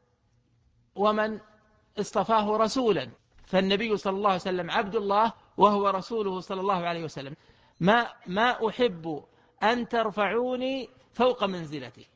ومن اصطفاه رسولا، فالنبي صلى الله عليه وسلم عبد الله وهو رسوله صلى الله عليه وسلم. ما أحب أن ترفعوني فوق منزلتي،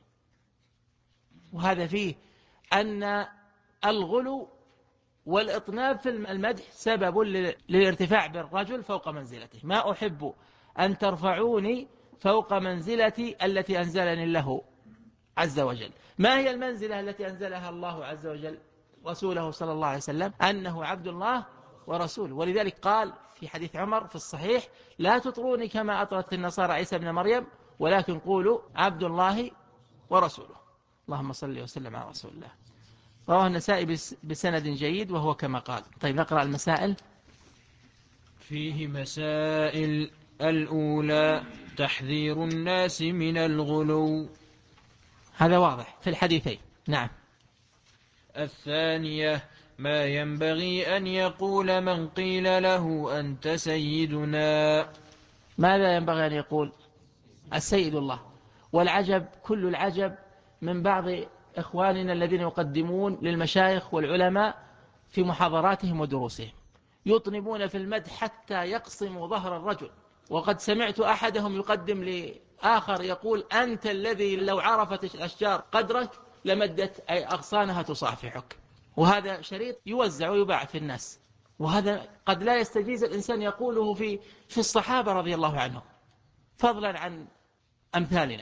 وهذا فيه أن الغلو والإطناب في المدح سبب للارتفاع بالرجل فوق منزلته. ما أحب أن ترفعوني فوق منزلتي التي أنزلني الله عز وجل. ما هي المنزلة التي أنزلها الله عز وجل رسوله صلى الله عليه وسلم؟ أنه عبد الله ورسوله، ولذلك قال في حديث عمر في الصحيح لا تطروني كما أطرت النصارى عيسى بن مريم، ولكن قولوا عبد الله ورسوله. اللهم صل وسلم على رسول الله. رواه النسائي بسند جيد وهو كما قال. طيب نقرأ المسائل. فيه مسائل. الأولى تحذير الناس من الغلو، هذا واضح في الحديثين. نعم. الثانية ما ينبغي أن يقول من قيل له أنت سيدنا. ماذا ينبغي أن يقول؟ السيد الله. والعجب كل العجب من بعض إخواننا الذين يقدمون للمشايخ والعلماء في محاضراتهم ودروسهم، يطنبون في المدح حتى يقصموا ظهر الرجل. وقد سمعت أحدهم يقدم لآخر يقول أنت الذي لو عرفت الأشجار قدرك لمدت أي أغصانها تصافحك. وهذا شريط يوزع ويباع في الناس، وهذا قد لا يستجيز الإنسان يقوله في الصحابة رضي الله عنهم، فضلا عن أمثالنا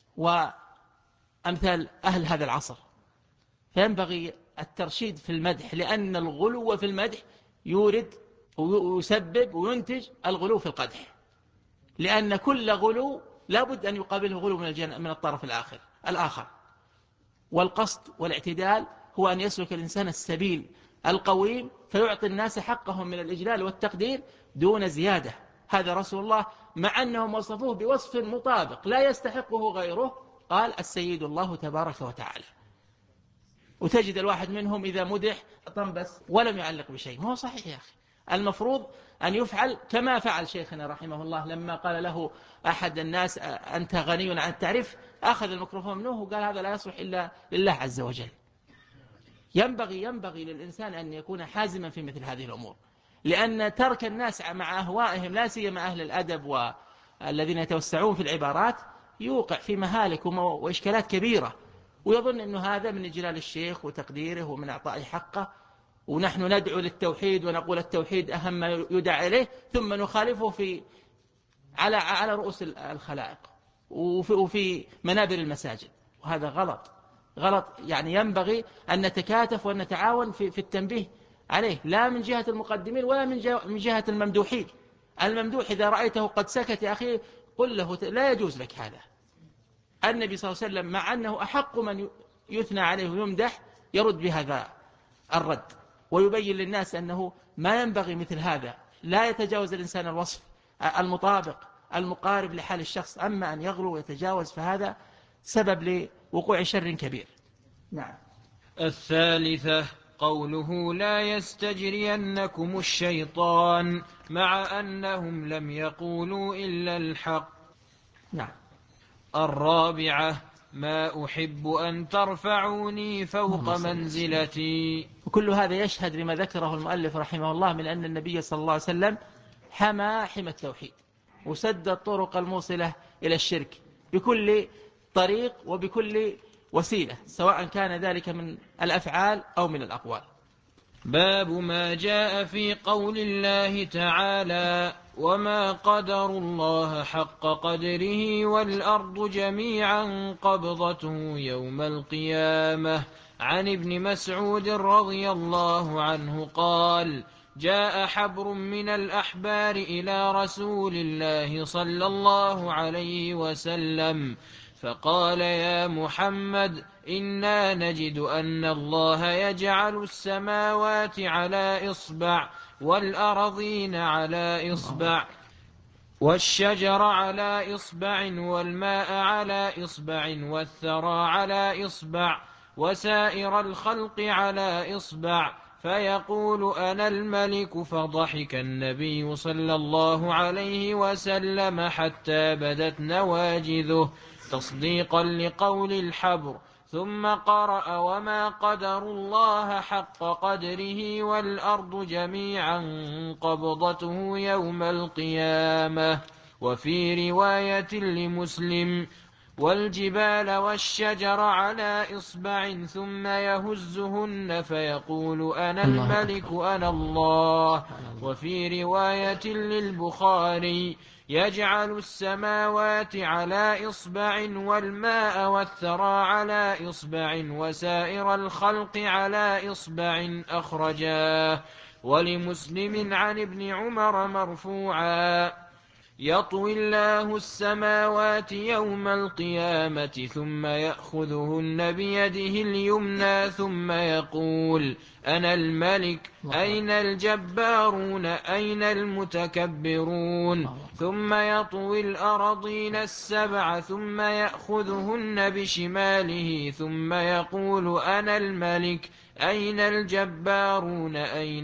وأمثال أهل هذا العصر. فينبغي الترشيد في المدح، لأن الغلو في المدح يورد ويسبب وينتج الغلو في القدح، لأن كل غلو لابد أن يقابله غلو من الطرف الآخر. والقصد والاعتدال هو أن يسلك الإنسان السبيل القويم فيعطي الناس حقهم من الإجلال والتقدير دون زيادة. هذا رسول الله مع أنهم وصفوه بوصف مطابق لا يستحقه غيره، قال السيد الله تبارك وتعالى. وتجد الواحد منهم إذا مدح طنبس ولم يعلق بشيء. ما هو صحيح يا أخي، المفروض أن يفعل كما فعل شيخنا رحمه الله لما قال له أحد الناس أنت غني عن التعريف، أخذ الميكروفون منه وقال هذا لا يصلح إلا لله عز وجل. ينبغي للإنسان أن يكون حازما في مثل هذه الأمور، لأن ترك الناس مع أهوائهم لا سيما أهل الأدب والذين يتوسعون في العبارات يوقع في مهالك وإشكالات كبيرة، ويظن أنه هذا من إجلال الشيخ وتقديره ومن أعطائه حقه، ونحن ندعو للتوحيد ونقول التوحيد أهم ما يدعى إليه، ثم نخالفه على رؤوس الخلائق وفي منابر المساجد، وهذا غلط. يعني ينبغي أن نتكاتف وأن نتعاون في التنبيه عليه، لا من جهة المقدمين ولا من جهة الممدوحين. الممدوح إذا رأيته قد سكت يا أخي قل له لا يجوز لك هذا. النبي صلى الله عليه وسلم مع أنه أحق من يثنى عليه ويمدح يرد بهذا الرد، ويبين للناس أنه ما ينبغي مثل هذا، لا يتجاوز الإنسان الوصف المطابق المقارب لحال الشخص. أما أن يغلو ويتجاوز فهذا سبب لوقوع شر كبير. نعم. الثالثة قوله لا يستجرينكم الشيطان، مع أنهم لم يقولوا إلا الحق. نعم. الرابعة ما أحب أن ترفعوني فوق منزلتي. وكل هذا يشهد لما ذكره المؤلف رحمه الله من أن النبي صلى الله عليه وسلم حمى التوحيد وسد الطرق الموصلة إلى الشرك بكل طريق وبكل وسيلة، سواء كان ذلك من الأفعال أو من الأقوال. باب ما جاء في قول الله تعالى وما قدروا الله حق قدره والأرض جميعا قبضته يوم القيامة. عن ابن مسعود رضي الله عنه قال جاء حبر من الأحبار إلى رسول الله صلى الله عليه وسلم فقال يا محمد إنا نجد أن الله يجعل السماوات على إصبع والأرضين على إصبع والشجر على إصبع والماء على إصبع والثرى على إصبع وسائر الخلق على إصبع فيقول أنا الملك. فضحك النبي صلى الله عليه وسلم حتى بدت نواجذه تصديقا لقول الحبر، ثم قرأ وما قدروا الله حق قدره والأرض جميعا قبضته يوم القيامة. وفي رواية لمسلم والجبال والشجر على إصبع ثم يهزهن فيقول أنا الملك أنا الله. وفي رواية للبخاري يجعل السماوات على إصبع والماء والثرى على إصبع وسائر الخلق على إصبع أخرجاه. ولمسلم عن ابن عمر مرفوعا يطوي الله السماوات يوم القيامة ثم يأخذهن بيده اليمنى ثم يقول أنا الملك أين الجبارون أين المتكبرون. ثم يطوي الأرضين السبع ثم يأخذهن بشماله ثم يقول أنا الملك أين الجبارون أين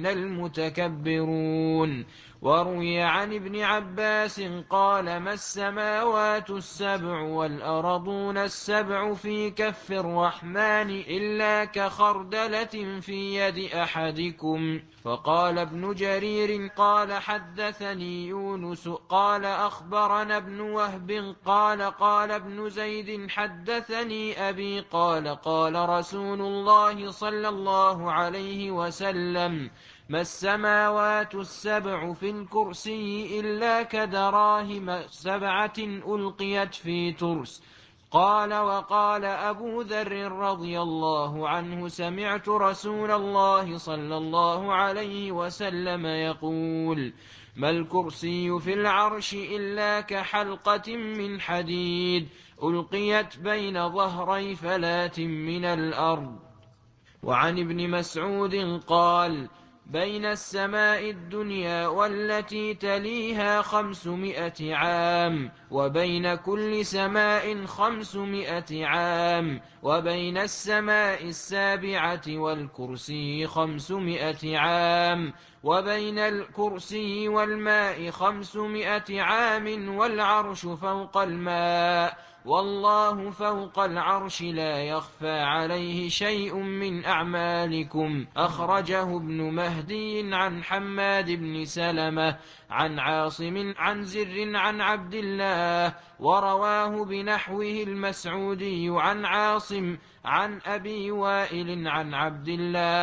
المتكبرون. وروي عن ابن عباس قال ما السماوات السبع والأرضون السبع في كف الرحمن إلا كخردلة في يد أحدكم. فقال ابن جرير قال حدثني يونس قال أخبرنا ابن وهب قال ابن زيد حدثني أبي قال رسول الله صلى الله عليه وسلم ما السماوات السبع في الكرسي إلا كدراهم 7 ألقيت في ترس. قال وقال أبو ذر رضي الله عنه سمعت رسول الله صلى الله عليه وسلم يقول ما الكرسي في العرش إلا كحلقة من حديد ألقيت بين ظهري فلاة من الأرض. وعن ابن مسعود قال بين السماء الدنيا والتي تليها 500 عام وبين كل سماء 500 عام وبين السماء السابعة والكرسي 500 عام وبين الكرسي والماء 500 عام والعرش فوق الماء والله فوق العرش لا يخفى عليه شيء من أعمالكم. أخرجه ابن مهدي عن حماد بن سلمة عن عاصم عن زر عن عبد الله ورواه بنحوه المسعودي عن عاصم عن أبي وائل عن عبد الله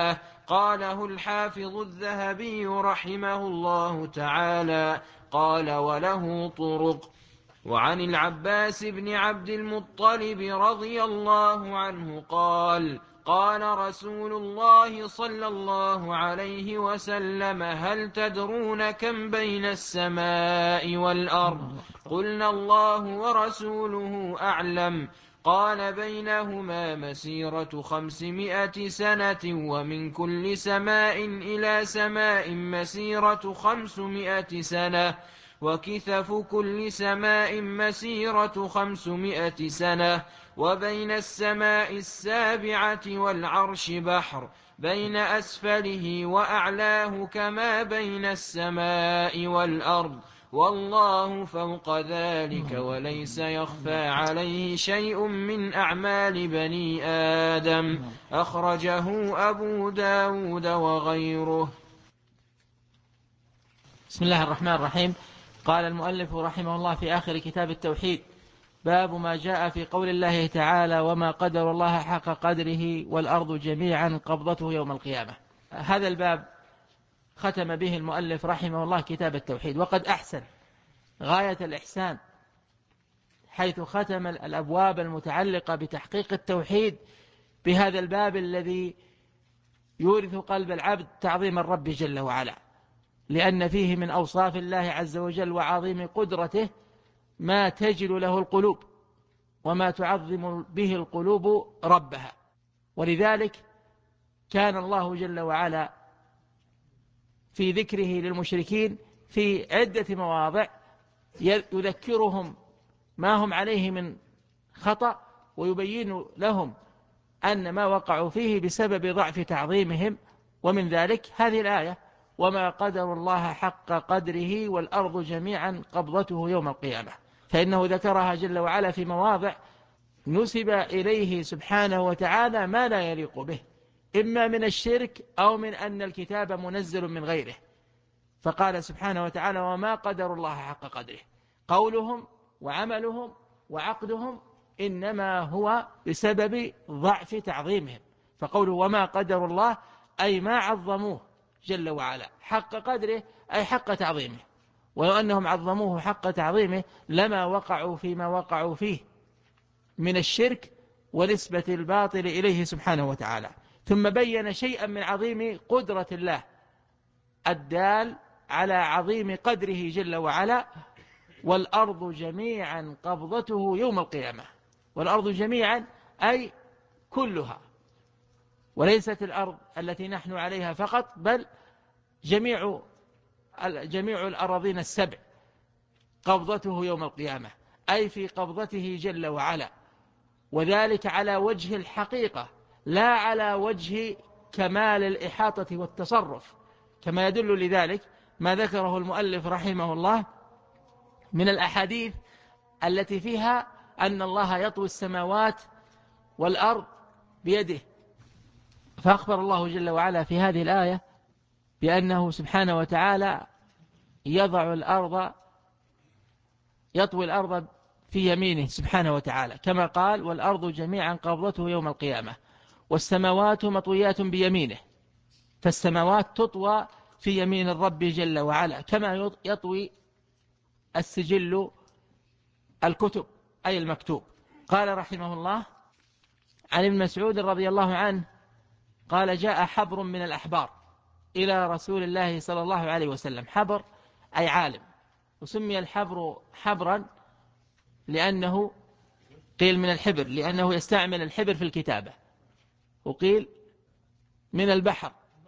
قاله الحافظ الذهبي رحمه الله تعالى. قال وله طرق. وعن العباس بن عبد المطلب رضي الله عنه قال قال رسول الله صلى الله عليه وسلم هل تدرون كم بين السماء والأرض؟ قلنا الله ورسوله أعلم. قال بينهما مسيرة 500 سنة ومن كل سماء إلى سماء مسيرة 500 سنة وكثف كل سماء مسيرة 500 سنة وبين السماء السابعة والعرش بحر بين أسفله وأعلاه كما بين السماء والأرض والله فوق ذلك وليس يخفى عليه شيء من أعمال بني آدم. أخرجه أبو داود وغيره. بسم الله الرحمن الرحيم. قال المؤلف رحمه الله في آخر كتاب التوحيد باب ما جاء في قول الله تعالى وما قدر الله حق قدره والأرض جميعا قبضته يوم القيامة. هذا الباب ختم به المؤلف رحمه الله كتاب التوحيد، وقد أحسن غاية الإحسان حيث ختم الأبواب المتعلقة بتحقيق التوحيد بهذا الباب الذي يورث قلب العبد تعظيم الرب جل وعلا، لأن فيه من أوصاف الله عز وجل وعظيم قدرته ما تجل له القلوب وما تعظم به القلوب ربها. ولذلك كان الله جل وعلا في ذكره للمشركين في عدة مواضع يذكرهم ما هم عليه من خطأ ويبين لهم أن ما وقعوا فيه بسبب ضعف تعظيمهم، ومن ذلك هذه الآية وما قدر الله حق قدره والأرض جميعا قبضته يوم القيامة، فإنه ذكرها جل وعلا في مواضع نسب إليه سبحانه وتعالى ما لا يليق به، إما من الشرك أو من أن الكتاب منزل من غيره، فقال سبحانه وتعالى وما قدر الله حق قدره. قولهم وعملهم وعقدهم إنما هو بسبب ضعف تعظيمهم، فقوله وما قدر الله أي ما عظموه جل وعلا حق قدره أي حق تعظيمه، ولو أنهم عظموه حق تعظيمه لما وقعوا فيما وقعوا فيه من الشرك ونسبة الباطل إليه سبحانه وتعالى. ثم بين شيئا من عظيم قدرة الله الدال على عظيم قدره جل وعلا والأرض جميعا قبضته يوم القيامة. والأرض جميعا أي كلها، وليست الأرض التي نحن عليها فقط، بل جميع الأراضين السبع قبضته يوم القيامة أي في قبضته جل وعلا، وذلك على وجه الحقيقة لا على وجه كمال الإحاطة والتصرف، كما يدل لذلك ما ذكره المؤلف رحمه الله من الأحاديث التي فيها أن الله يطوي السماوات والأرض بيده. فأخبر الله جل وعلا في هذه الآية بأنه سبحانه وتعالى يطوي الأرض في يمينه سبحانه وتعالى، كما قال والأرض جميعا قبضته يوم القيامة والسماوات مطويات بيمينه، فالسماوات تطوى في يمين الرب جل وعلا كما يطوي السجل الكتب أي المكتوب. قال رحمه الله عن ابن مسعود رضي الله عنه قال جاء حبر من الأحبار إلى رسول الله صلى الله عليه وسلم. حبر أي عالم، وسمي الحبر حبرا لأنه قيل من الحبر لأنه يستعمل الحبر في الكتابة، وقيل من البحر،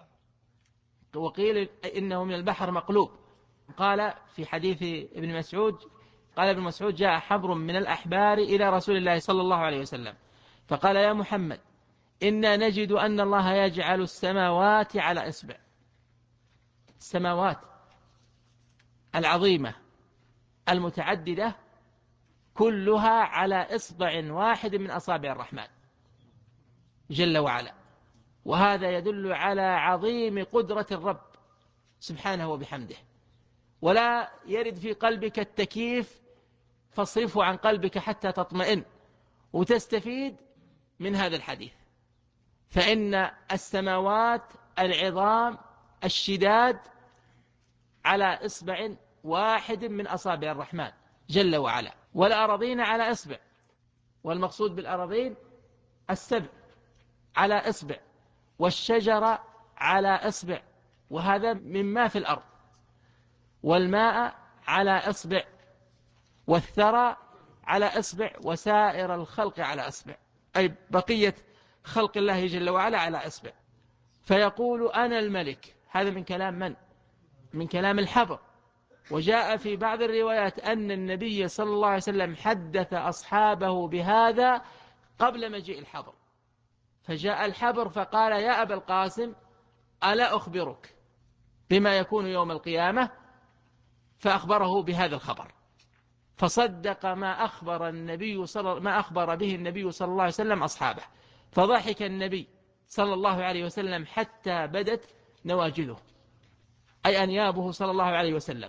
وقيل إنه من البحر مقلوب. قال في حديث ابن مسعود قال ابن مسعود جاء حبر من الأحبار إلى رسول الله صلى الله عليه وسلم فقال يا محمد إنا نجد أن الله يجعل السماوات على إصبع، السماوات العظيمة المتعددة كلها على إصبع واحد من أصابع الرحمن جل وعلا، وهذا يدل على عظيم قدرة الرب سبحانه وبحمده. ولا يرد في قلبك التكييف فاصرفه عن قلبك حتى تطمئن وتستفيد من هذا الحديث، فإن السماوات العظام الشداد على إصبع واحد من أصابع الرحمن جل وعلا، والأراضين على إصبع، والمقصود بالأراضين السبع على إصبع، والشجر على إصبع، وهذا مما في الأرض، والماء على إصبع، والثرى على إصبع، وسائر الخلق على إصبع، أي بقية خلق الله جل وعلا على إصبع. فيقول أنا الملك. هذا من كلام من؟ من كلام الحبر. وجاء في بعض الروايات أن النبي صلى الله عليه وسلم حدث أصحابه بهذا قبل مجيء الحبر، فجاء الحبر فقال يا أبا القاسم ألا أخبرك بما يكون يوم القيامة؟ فأخبره بهذا الخبر، فصدق ما أخبر به النبي صلى الله عليه وسلم أصحابه، فضحك النبي صلى الله عليه وسلم حتى بدت نواجذه، أي أنيابه صلى الله عليه وسلم،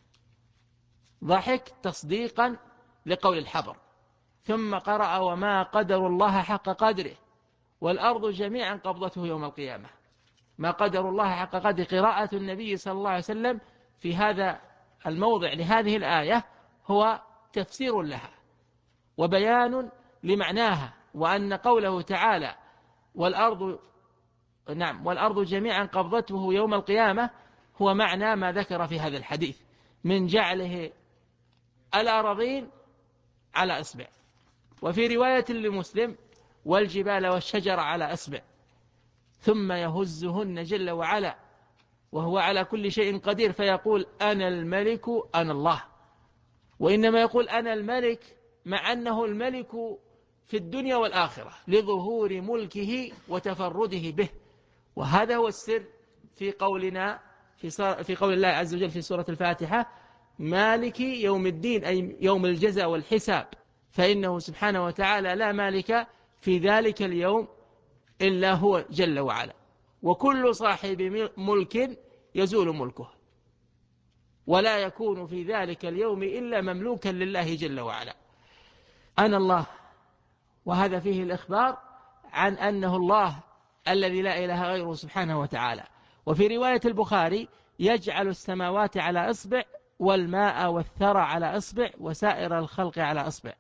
ضحك تصديقا لقول الحبر. ثم قرأ وما قدر الله حق قدره والأرض جميعا قبضته يوم القيامة. ما قدر الله حق قدره، قراءة النبي صلى الله عليه وسلم في هذا الموضع لهذه الآية هو تفسير لها وبيان لمعناها، وأن قوله تعالى والأرض جميعا قبضته يوم القيامة هو معنى ما ذكر في هذا الحديث من جعله الأراضين على إصبع. وفي رواية لمسلم والجبال والشجر على إصبع، ثم يهزهن جل وعلا وهو على كل شيء قدير فيقول أنا الملك أنا الله. وإنما يقول أنا الملك مع أنه الملك في الدنيا والآخرة لظهور ملكه وتفرده به. وهذا هو السر في قولنا في قول الله عز وجل في سورة الفاتحة مالك يوم الدين، أي يوم الجزاء والحساب، فإنه سبحانه وتعالى لا مالك في ذلك اليوم إلا هو جل وعلا، وكل صاحب ملك يزول ملكه، ولا يكون في ذلك اليوم إلا مملوكا لله جل وعلا. أنا الله، وهذا فيه الإخبار عن أنه الله الذي لا إله غيره سبحانه وتعالى. وفي رواية البخاري يجعل السماوات على إصبع والماء والثرى على إصبع وسائر الخلق على إصبع.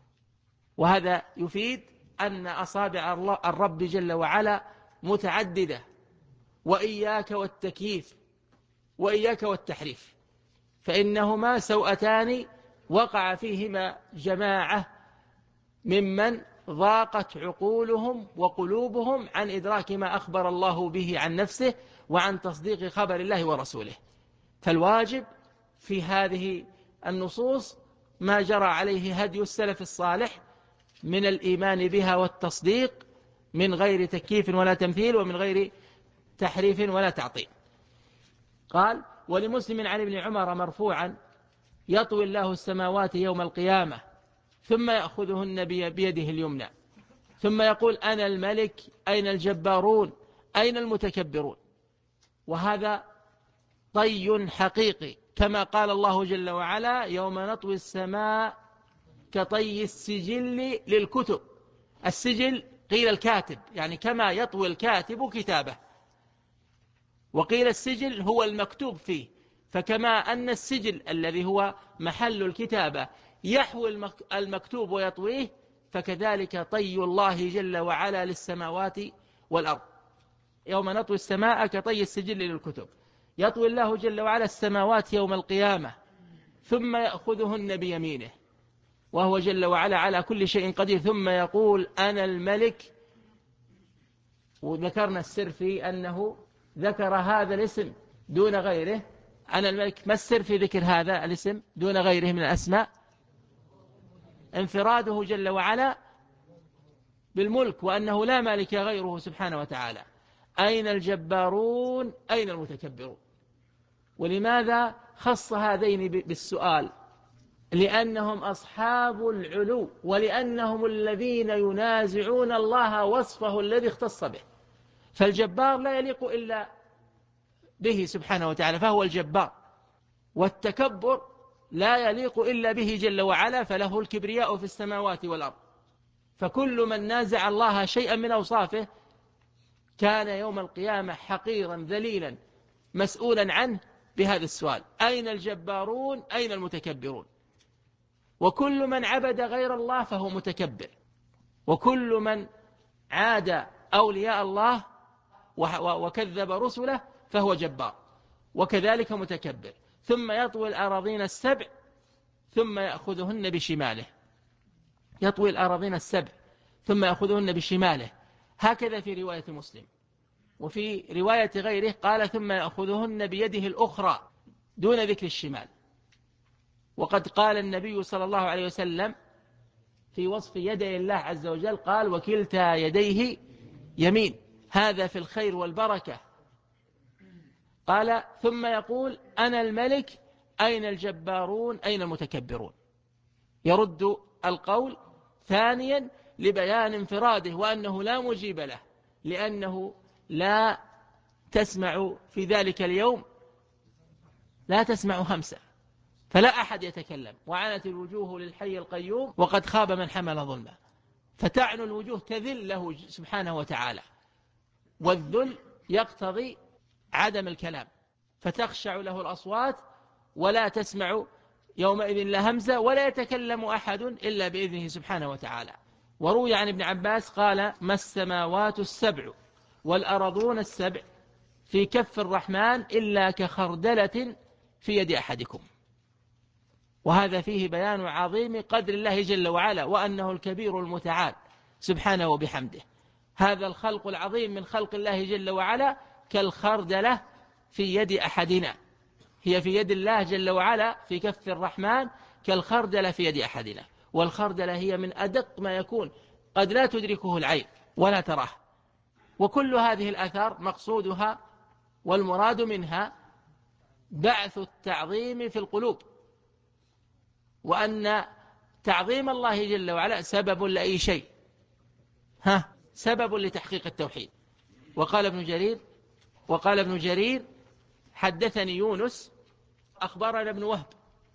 وهذا يفيد أن أصابع الرب جل وعلا متعددة، وإياك والتكييف وإياك والتحريف، فإنهما سوءتان وقع فيهما جماعة ممن ضاقت عقولهم وقلوبهم عن إدراك ما أخبر الله به عن نفسه وعن تصديق خبر الله ورسوله. فالواجب في هذه النصوص ما جرى عليه هدي السلف الصالح من الإيمان بها والتصديق من غير تكييف ولا تمثيل ومن غير تحريف ولا تعطيل. قال ولمسلم عن ابن عمر مرفوعا يطوي الله السماوات يوم القيامة ثم يأخذهن بيده اليمنى ثم يقول أنا الملك أين الجبارون أين المتكبرون. وهذا طي حقيقي كما قال الله جل وعلا يوم نطوي السماء كطي السجل للكتب. السجل قيل الكاتب، يعني كما يطوي الكاتب كتابه، وقيل السجل هو المكتوب فيه، فكما أن السجل الذي هو محل الكتابة يحوي المكتوب ويطويه، فكذلك طي الله جل وعلا للسماوات والأرض. يوم نطوي السماء كطي السجل للكتب، يطوي الله جل وعلا السماوات يوم القيامة ثم يأخذهن بيمينه وهو جل وعلا على كل شيء قدير، ثم يقول أنا الملك. وذكرنا السر في أنه ذكر هذا الاسم دون غيره، أنا الملك. ما السر في ذكر هذا الاسم دون غيره من الأسماء؟ انفراده جل وعلا بالملك، وأنه لا مالك غيره سبحانه وتعالى. أين الجبارون أين المتكبرون؟ ولماذا خص هذين بالسؤال؟ لأنهم أصحاب العلو، ولأنهم الذين ينازعون الله وصفه الذي اختص به. فالجبار لا يليق إلا به سبحانه وتعالى فهو الجبار، والتكبر لا يليق إلا به جل وعلا فله الكبرياء في السماوات والأرض. فكل من نازع الله شيئا من أوصافه كان يوم القيامة حقيرا ذليلا مسؤولا عنه بهذا السؤال: أين الجبارون أين المتكبرون؟ وكل من عبد غير الله فهو متكبر، وكل من عاد أولياء الله وكذب رسله فهو جبار وكذلك متكبر. ثم يطوي الأراضين السبع ثم يأخذهن بشماله، يطوي الأراضين السبع ثم يأخذهن بشماله، هكذا في رواية مسلم. وفي رواية غيره قال: ثم يأخذهن بيده الأخرى دون ذكر الشمال. وقد قال النبي صلى الله عليه وسلم في وصف يدي الله عز وجل قال: وكلتا يديه يمين، هذا في الخير والبركة. قال: ثم يقول: أنا الملك أين الجبارون أين المتكبرون؟ يرد القول ثانيا لبيان انفراده وأنه لا مجيب له، لأنه لا تسمع في ذلك اليوم، لا تسمع همسة، فلا أحد يتكلم، وعنت الوجوه للحي القيوم وقد خاب من حمل ظلمه. فتعن الوجوه تذل له سبحانه وتعالى، والذل يقتضي عدم الكلام، فتخشع له الأصوات ولا تسمع يومئذ لا همزة ولا يتكلم أحد إلا بإذنه سبحانه وتعالى. وروي عن ابن عباس قال: ما السماوات السبع والأرضون السبع في كف الرحمن إلا كخردلة في يد أحدكم. وهذا فيه بيان عظيم قدر الله جل وعلا، وأنه الكبير المتعال سبحانه وبحمده. هذا الخلق العظيم من خلق الله جل وعلا كالخردلة في يد أحدنا، هي في يد الله جل وعلا في كف الرحمن كالخردلة في يد أحدنا. والخردلة هي من أدق ما يكون، قد لا تدركه العين ولا تراه. وكل هذه الآثار مقصودها والمراد منها بعث التعظيم في القلوب، وأن تعظيم الله جل وعلا سبب لأي شيء، سبب لتحقيق التوحيد. وقال ابن جرير حدثني يونس أخبرنا ابن وهب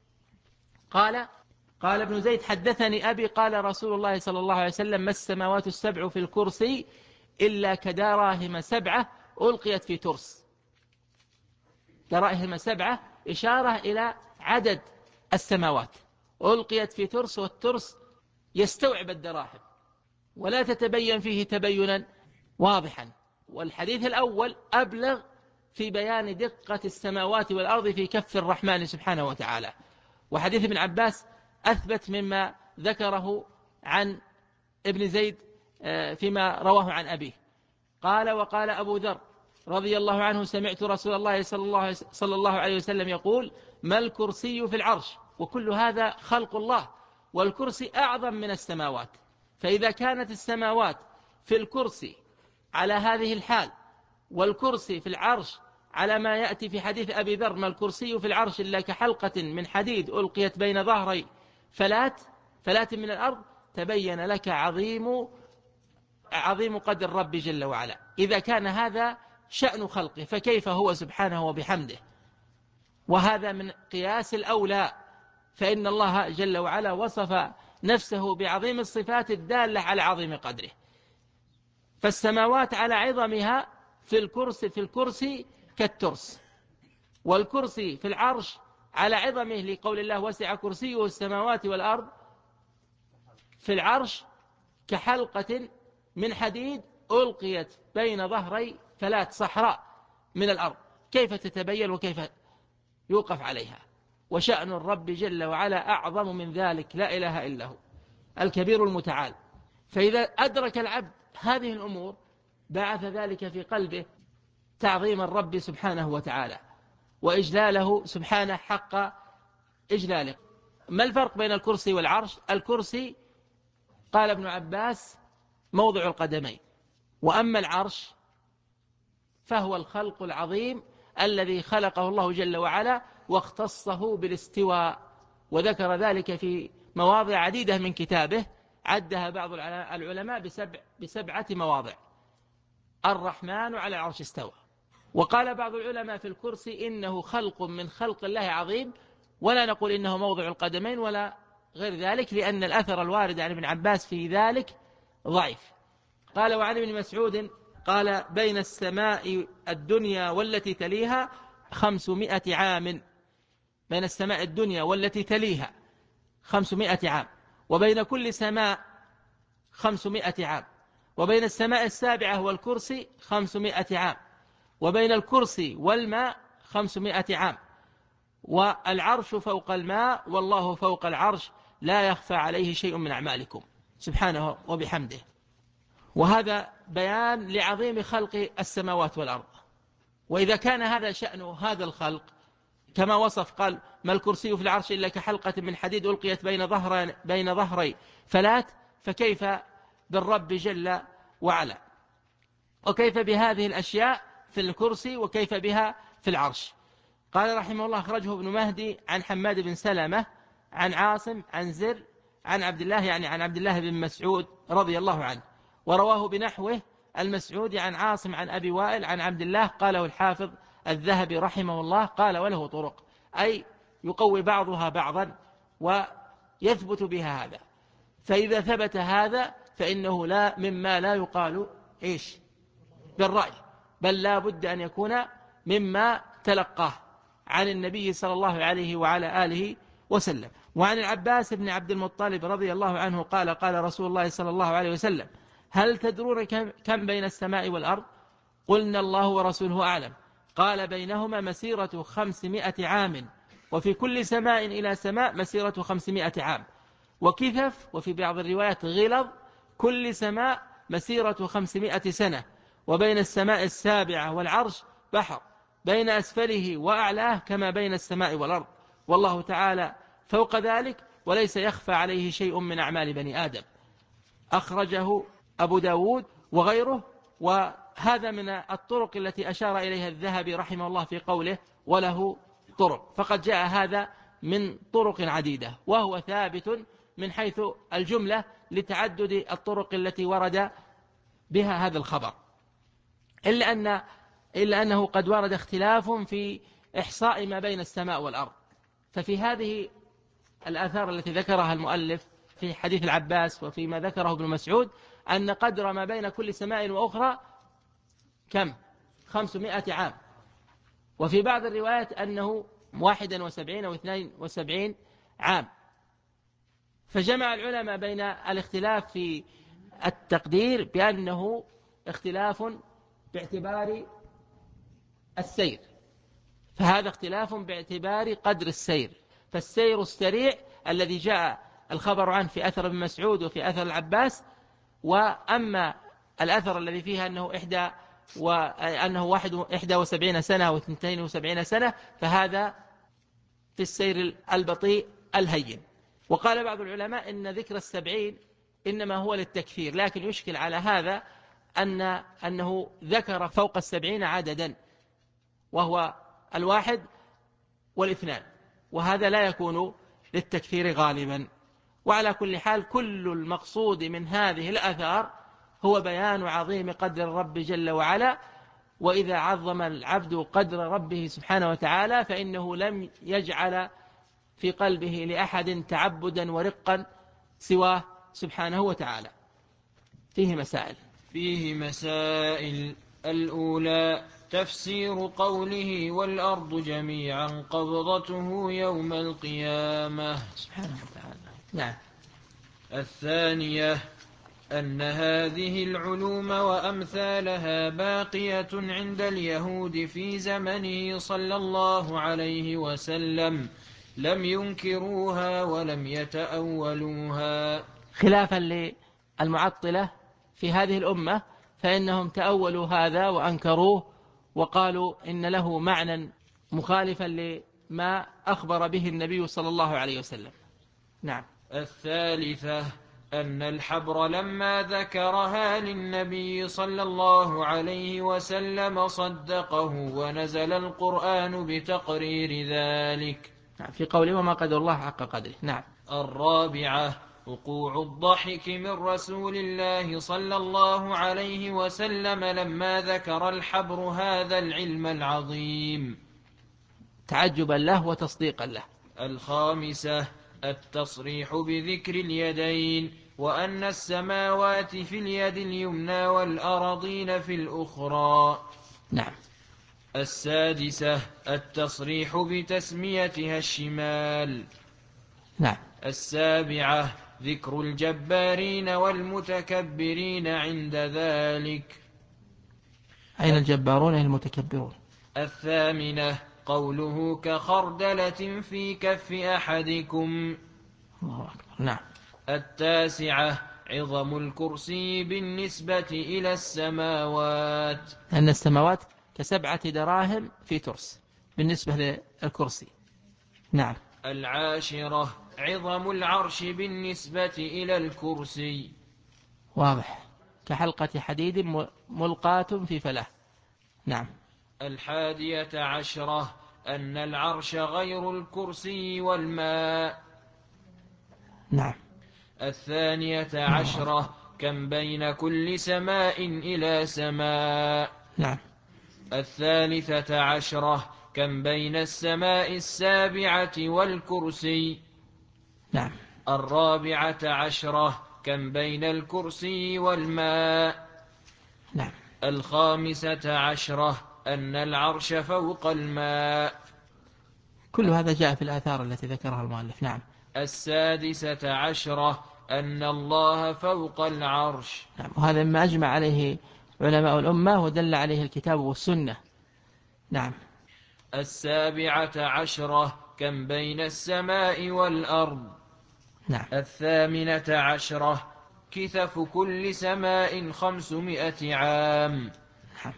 قال ابن زيد حدثني أبي قال رسول الله صلى الله عليه وسلم: ما السماوات السبع في الكرسي إلا كدراهم سبعة ألقيت في ترس. دراهم سبعة إشارة إلى عدد السماوات ألقيت في ترس، والترس يستوعب الدراهم ولا تتبين فيه تبينا واضحا. والحديث الأول أبلغ في بيان دقة السماوات والأرض في كف الرحمن سبحانه وتعالى. وحديث ابن عباس أثبت مما ذكره عن ابن زيد فيما رواه عن أبيه. وقال أبو ذر رضي الله عنه: سمعت رسول الله صلى الله عليه وسلم يقول: ما الكرسي في العرش. وكل هذا خلق الله، والكرسي أعظم من السماوات. فإذا كانت السماوات في الكرسي على هذه الحال، والكرسي في العرش على ما يأتي في حديث أبي ذر: ما الكرسي في العرش إلا كحلقة من حديد ألقيت بين ظهري فلات من الأرض، تبين لك عظيم قدر الرب جل وعلا. إذا كان هذا شأن خلقه فكيف هو سبحانه وبحمده؟ وهذا من قياس الأولى، فإن الله جل وعلا وصف نفسه بعظيم الصفات الدالة على عظيم قدره. فالسماوات على عظمها في الكرسي كالترس، والكرسي في العرش على عظمه لقول الله: وسع كرسيه السماوات والأرض. في العرش كحلقة من حديد ألقيت بين ظهري فلات صحراء من الأرض، كيف تتبين وكيف يوقف عليها؟ وشأن الرب جل وعلا أعظم من ذلك، لا إله إلا هو الكبير المتعال. فإذا أدرك العبد هذه الأمور بعث ذلك في قلبه تعظيم الرب سبحانه وتعالى وإجلاله سبحانه حق إجلاله. ما الفرق بين الكرسي والعرش؟ الكرسي قال ابن عباس موضع القدمين، وأما العرش فهو الخلق العظيم الذي خلقه الله جل وعلا واختصه بالاستواء، وذكر ذلك في مواضع عديدة من كتابه، عدها بعض العلماء بسبعة مواضع. الرحمن على العرش استوى. وقال بعض العلماء في الكرسي إنه خلق من خلق الله عظيم، ولا نقول إنه موضع القدمين ولا غير ذلك، لأن الأثر الوارد عن ابن عباس في ذلك ضعيف. قال: وعن ابن مسعود قال بين السماء الدنيا والتي تليها 500 عام، بين السماء الدنيا والتي تليها 500 عام، وبين كل سماء 500 عام، وبين السماء السابعة والكرسي 500 عام، وبين الكرسي والماء 500 عام، والعرش فوق الماء والله فوق العرش لا يخفى عليه شيء من أعمالكم سبحانه وبحمده. وهذا بيان لعظيم خلق السماوات والأرض. وإذا كان هذا شأن هذا الخلق كما وصف، قال ما الكرسي في العرش إلا كحلقة من حديد ألقيت بين ظهري فلات، فكيف بالرب جل وعلا، وكيف بهذه الأشياء في الكرسي، وكيف بها في العرش. قال رحمه الله أخرجه ابن مهدي عن حماد بن سلمة عن عاصم عن زر عن عبد الله، يعني عن عبد الله بن مسعود رضي الله عنه، ورواه بنحوه المسعودي عن عاصم عن أبي وائل عن عبد الله. قاله الحافظ الذهبي رحمه الله، قال وله طرق، أي يقوي بعضها بعضا ويثبت بها هذا. فإذا ثبت هذا فإنه لا مما لا يقال إيش بالرأي، بل لا بد أن يكون مما تلقاه عن النبي صلى الله عليه وعلى آله وسلم. وعن العباس بن عبد المطلب رضي الله عنه قال قال رسول الله صلى الله عليه وسلم هل تدرون كم بين السماء والأرض؟ قلنا الله ورسوله أعلم. قال بينهما مسيرة 500 عام، وفي كل سماء إلى سماء مسيرة 500 عام، وكثف وفي بعض الروايات غلظ كل سماء مسيرة 500 سنة، وبين السماء السابعة والعرش بحر بين أسفله وأعلاه كما بين السماء والأرض، والله تعالى فوق ذلك وليس يخفى عليه شيء من أعمال بني آدم. أخرجه أبو داود وغيره. وهذا من الطرق التي أشار إليها الذهبي رحمه الله في قوله وله طرق، فقد جاء هذا من طرق عديدة، وهو ثابت من حيث الجملة لتعدد الطرق التي ورد بها هذا الخبر، إلا أنه قد ورد اختلاف في إحصاء ما بين السماء والأرض. ففي هذه الآثار التي ذكرها المؤلف في حديث العباس وفيما ذكره ابن مسعود أن قدر ما بين كل سماء وأخرى كم 500 عام، وفي بعض الروايات أنه 71 أو 72 عام. فجمع العلماء بين الاختلاف في التقدير بأنه اختلاف باعتبار السير، فهذا اختلاف باعتبار قدر السير، فالسير السريع الذي جاء الخبر عنه في أثر ابن مسعود وفي أثر العباس، وأما الأثر الذي فيها أنه 71 سنة أو 72 سنة فهذا في السير البطيء الهين. وقال بعض العلماء إن ذكر 70 إنما هو للتكثير، لكن يشكل على هذا أنه ذكر فوق 70 عددا وهو 1 و2، وهذا لا يكون للتكثير غالبا. وعلى كل حال كل المقصود من هذه الآثار هو بيان عظيم قدر الرب جل وعلا، وإذا عظم العبد قدر ربه سبحانه وتعالى فإنه لم يجعل في قلبه لأحد تعبدا ورقا سواه سبحانه وتعالى. فيه مسائل. الأولى تفسير قوله والأرض جميعا قبضته يوم القيامة سبحانه وتعالى. نعم. الثانية أن هذه العلوم وأمثالها باقية عند اليهود في زمنه صلى الله عليه وسلم، لم ينكروها ولم يتأولوها، خلافا للمعطلة في هذه الأمة، فإنهم تأولوا هذا وأنكروه وقالوا إن له معنى مخالفا لما أخبر به النبي صلى الله عليه وسلم. نعم. الثالثة أن الحبر لما ذكرها للنبي صلى الله عليه وسلم صدقه ونزل القرآن بتقرير ذلك، في قوله وما قدر الله حق قدره. نعم. الرابعة وقوع الضحك من رسول الله صلى الله عليه وسلم لما ذكر الحبر هذا العلم العظيم، تعجبا له وتصديقا له. الخامسة التصريح بذكر اليدين، وأن السماوات في اليد اليمنى والأراضين في الأخرى. نعم. السادسة التصريح بتسميتها الشمال. نعم. السابعة ذكر الجبارين والمتكبرين عند ذلك. أين الجبارون أين المتكبرون؟ الثامنة قوله كخردلة في كف أحدكم. الله أكبر. نعم. التاسعة عظم الكرسي بالنسبة إلى السماوات، أن السماوات ك7 دراهم في ترس بالنسبة للكرسي. نعم. العاشرة عظم العرش بالنسبة إلى الكرسي. واضح، كحلقة حديد ملقاة في فلاة. نعم. 11 أن العرش غير الكرسي والماء. نعم. 12 كم بين كل سماء إلى سماء. نعم. 13 كم بين السماء السابعة والكرسي. نعم. 14 كم بين الكرسي والماء. نعم. 15 أن العرش فوق الماء. كل هذا جاء في الآثار التي ذكرها المؤلف. نعم. 16 أن الله فوق العرش. نعم. وهذا مما أجمع عليه علماء الأمة ودل عليه الكتاب والسنة. نعم. 17 كم بين السماء والأرض. نعم. 18 كثف كل سماء 500 عام. نعم.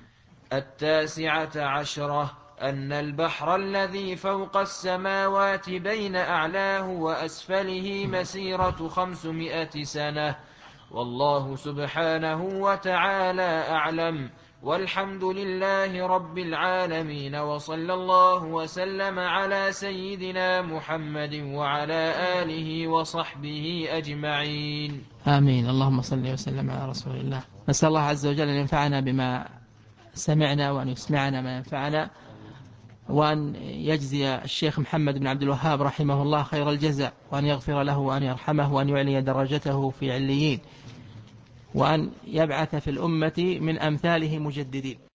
19 أن البحر الذي فوق السماوات بين أعلاه وأسفله مسيرة 500 سنة، والله سبحانه وتعالى أعلم، والحمد لله رب العالمين، وصلى الله وسلم على سيدنا محمد وعلى آله وصحبه أجمعين. آمين. اللهم صل وسلم على رسول الله. نسأل الله عز وجل أن ينفعنا بما سمعنا وأن يسمعنا ما ينفعنا، وأن يجزي الشيخ محمد بن عبد الوهاب رحمه الله خير الجزاء، وأن يغفر له وأن يرحمه وأن يعلي درجته في عليين، وأن يبعث في الأمة من أمثاله مجددين.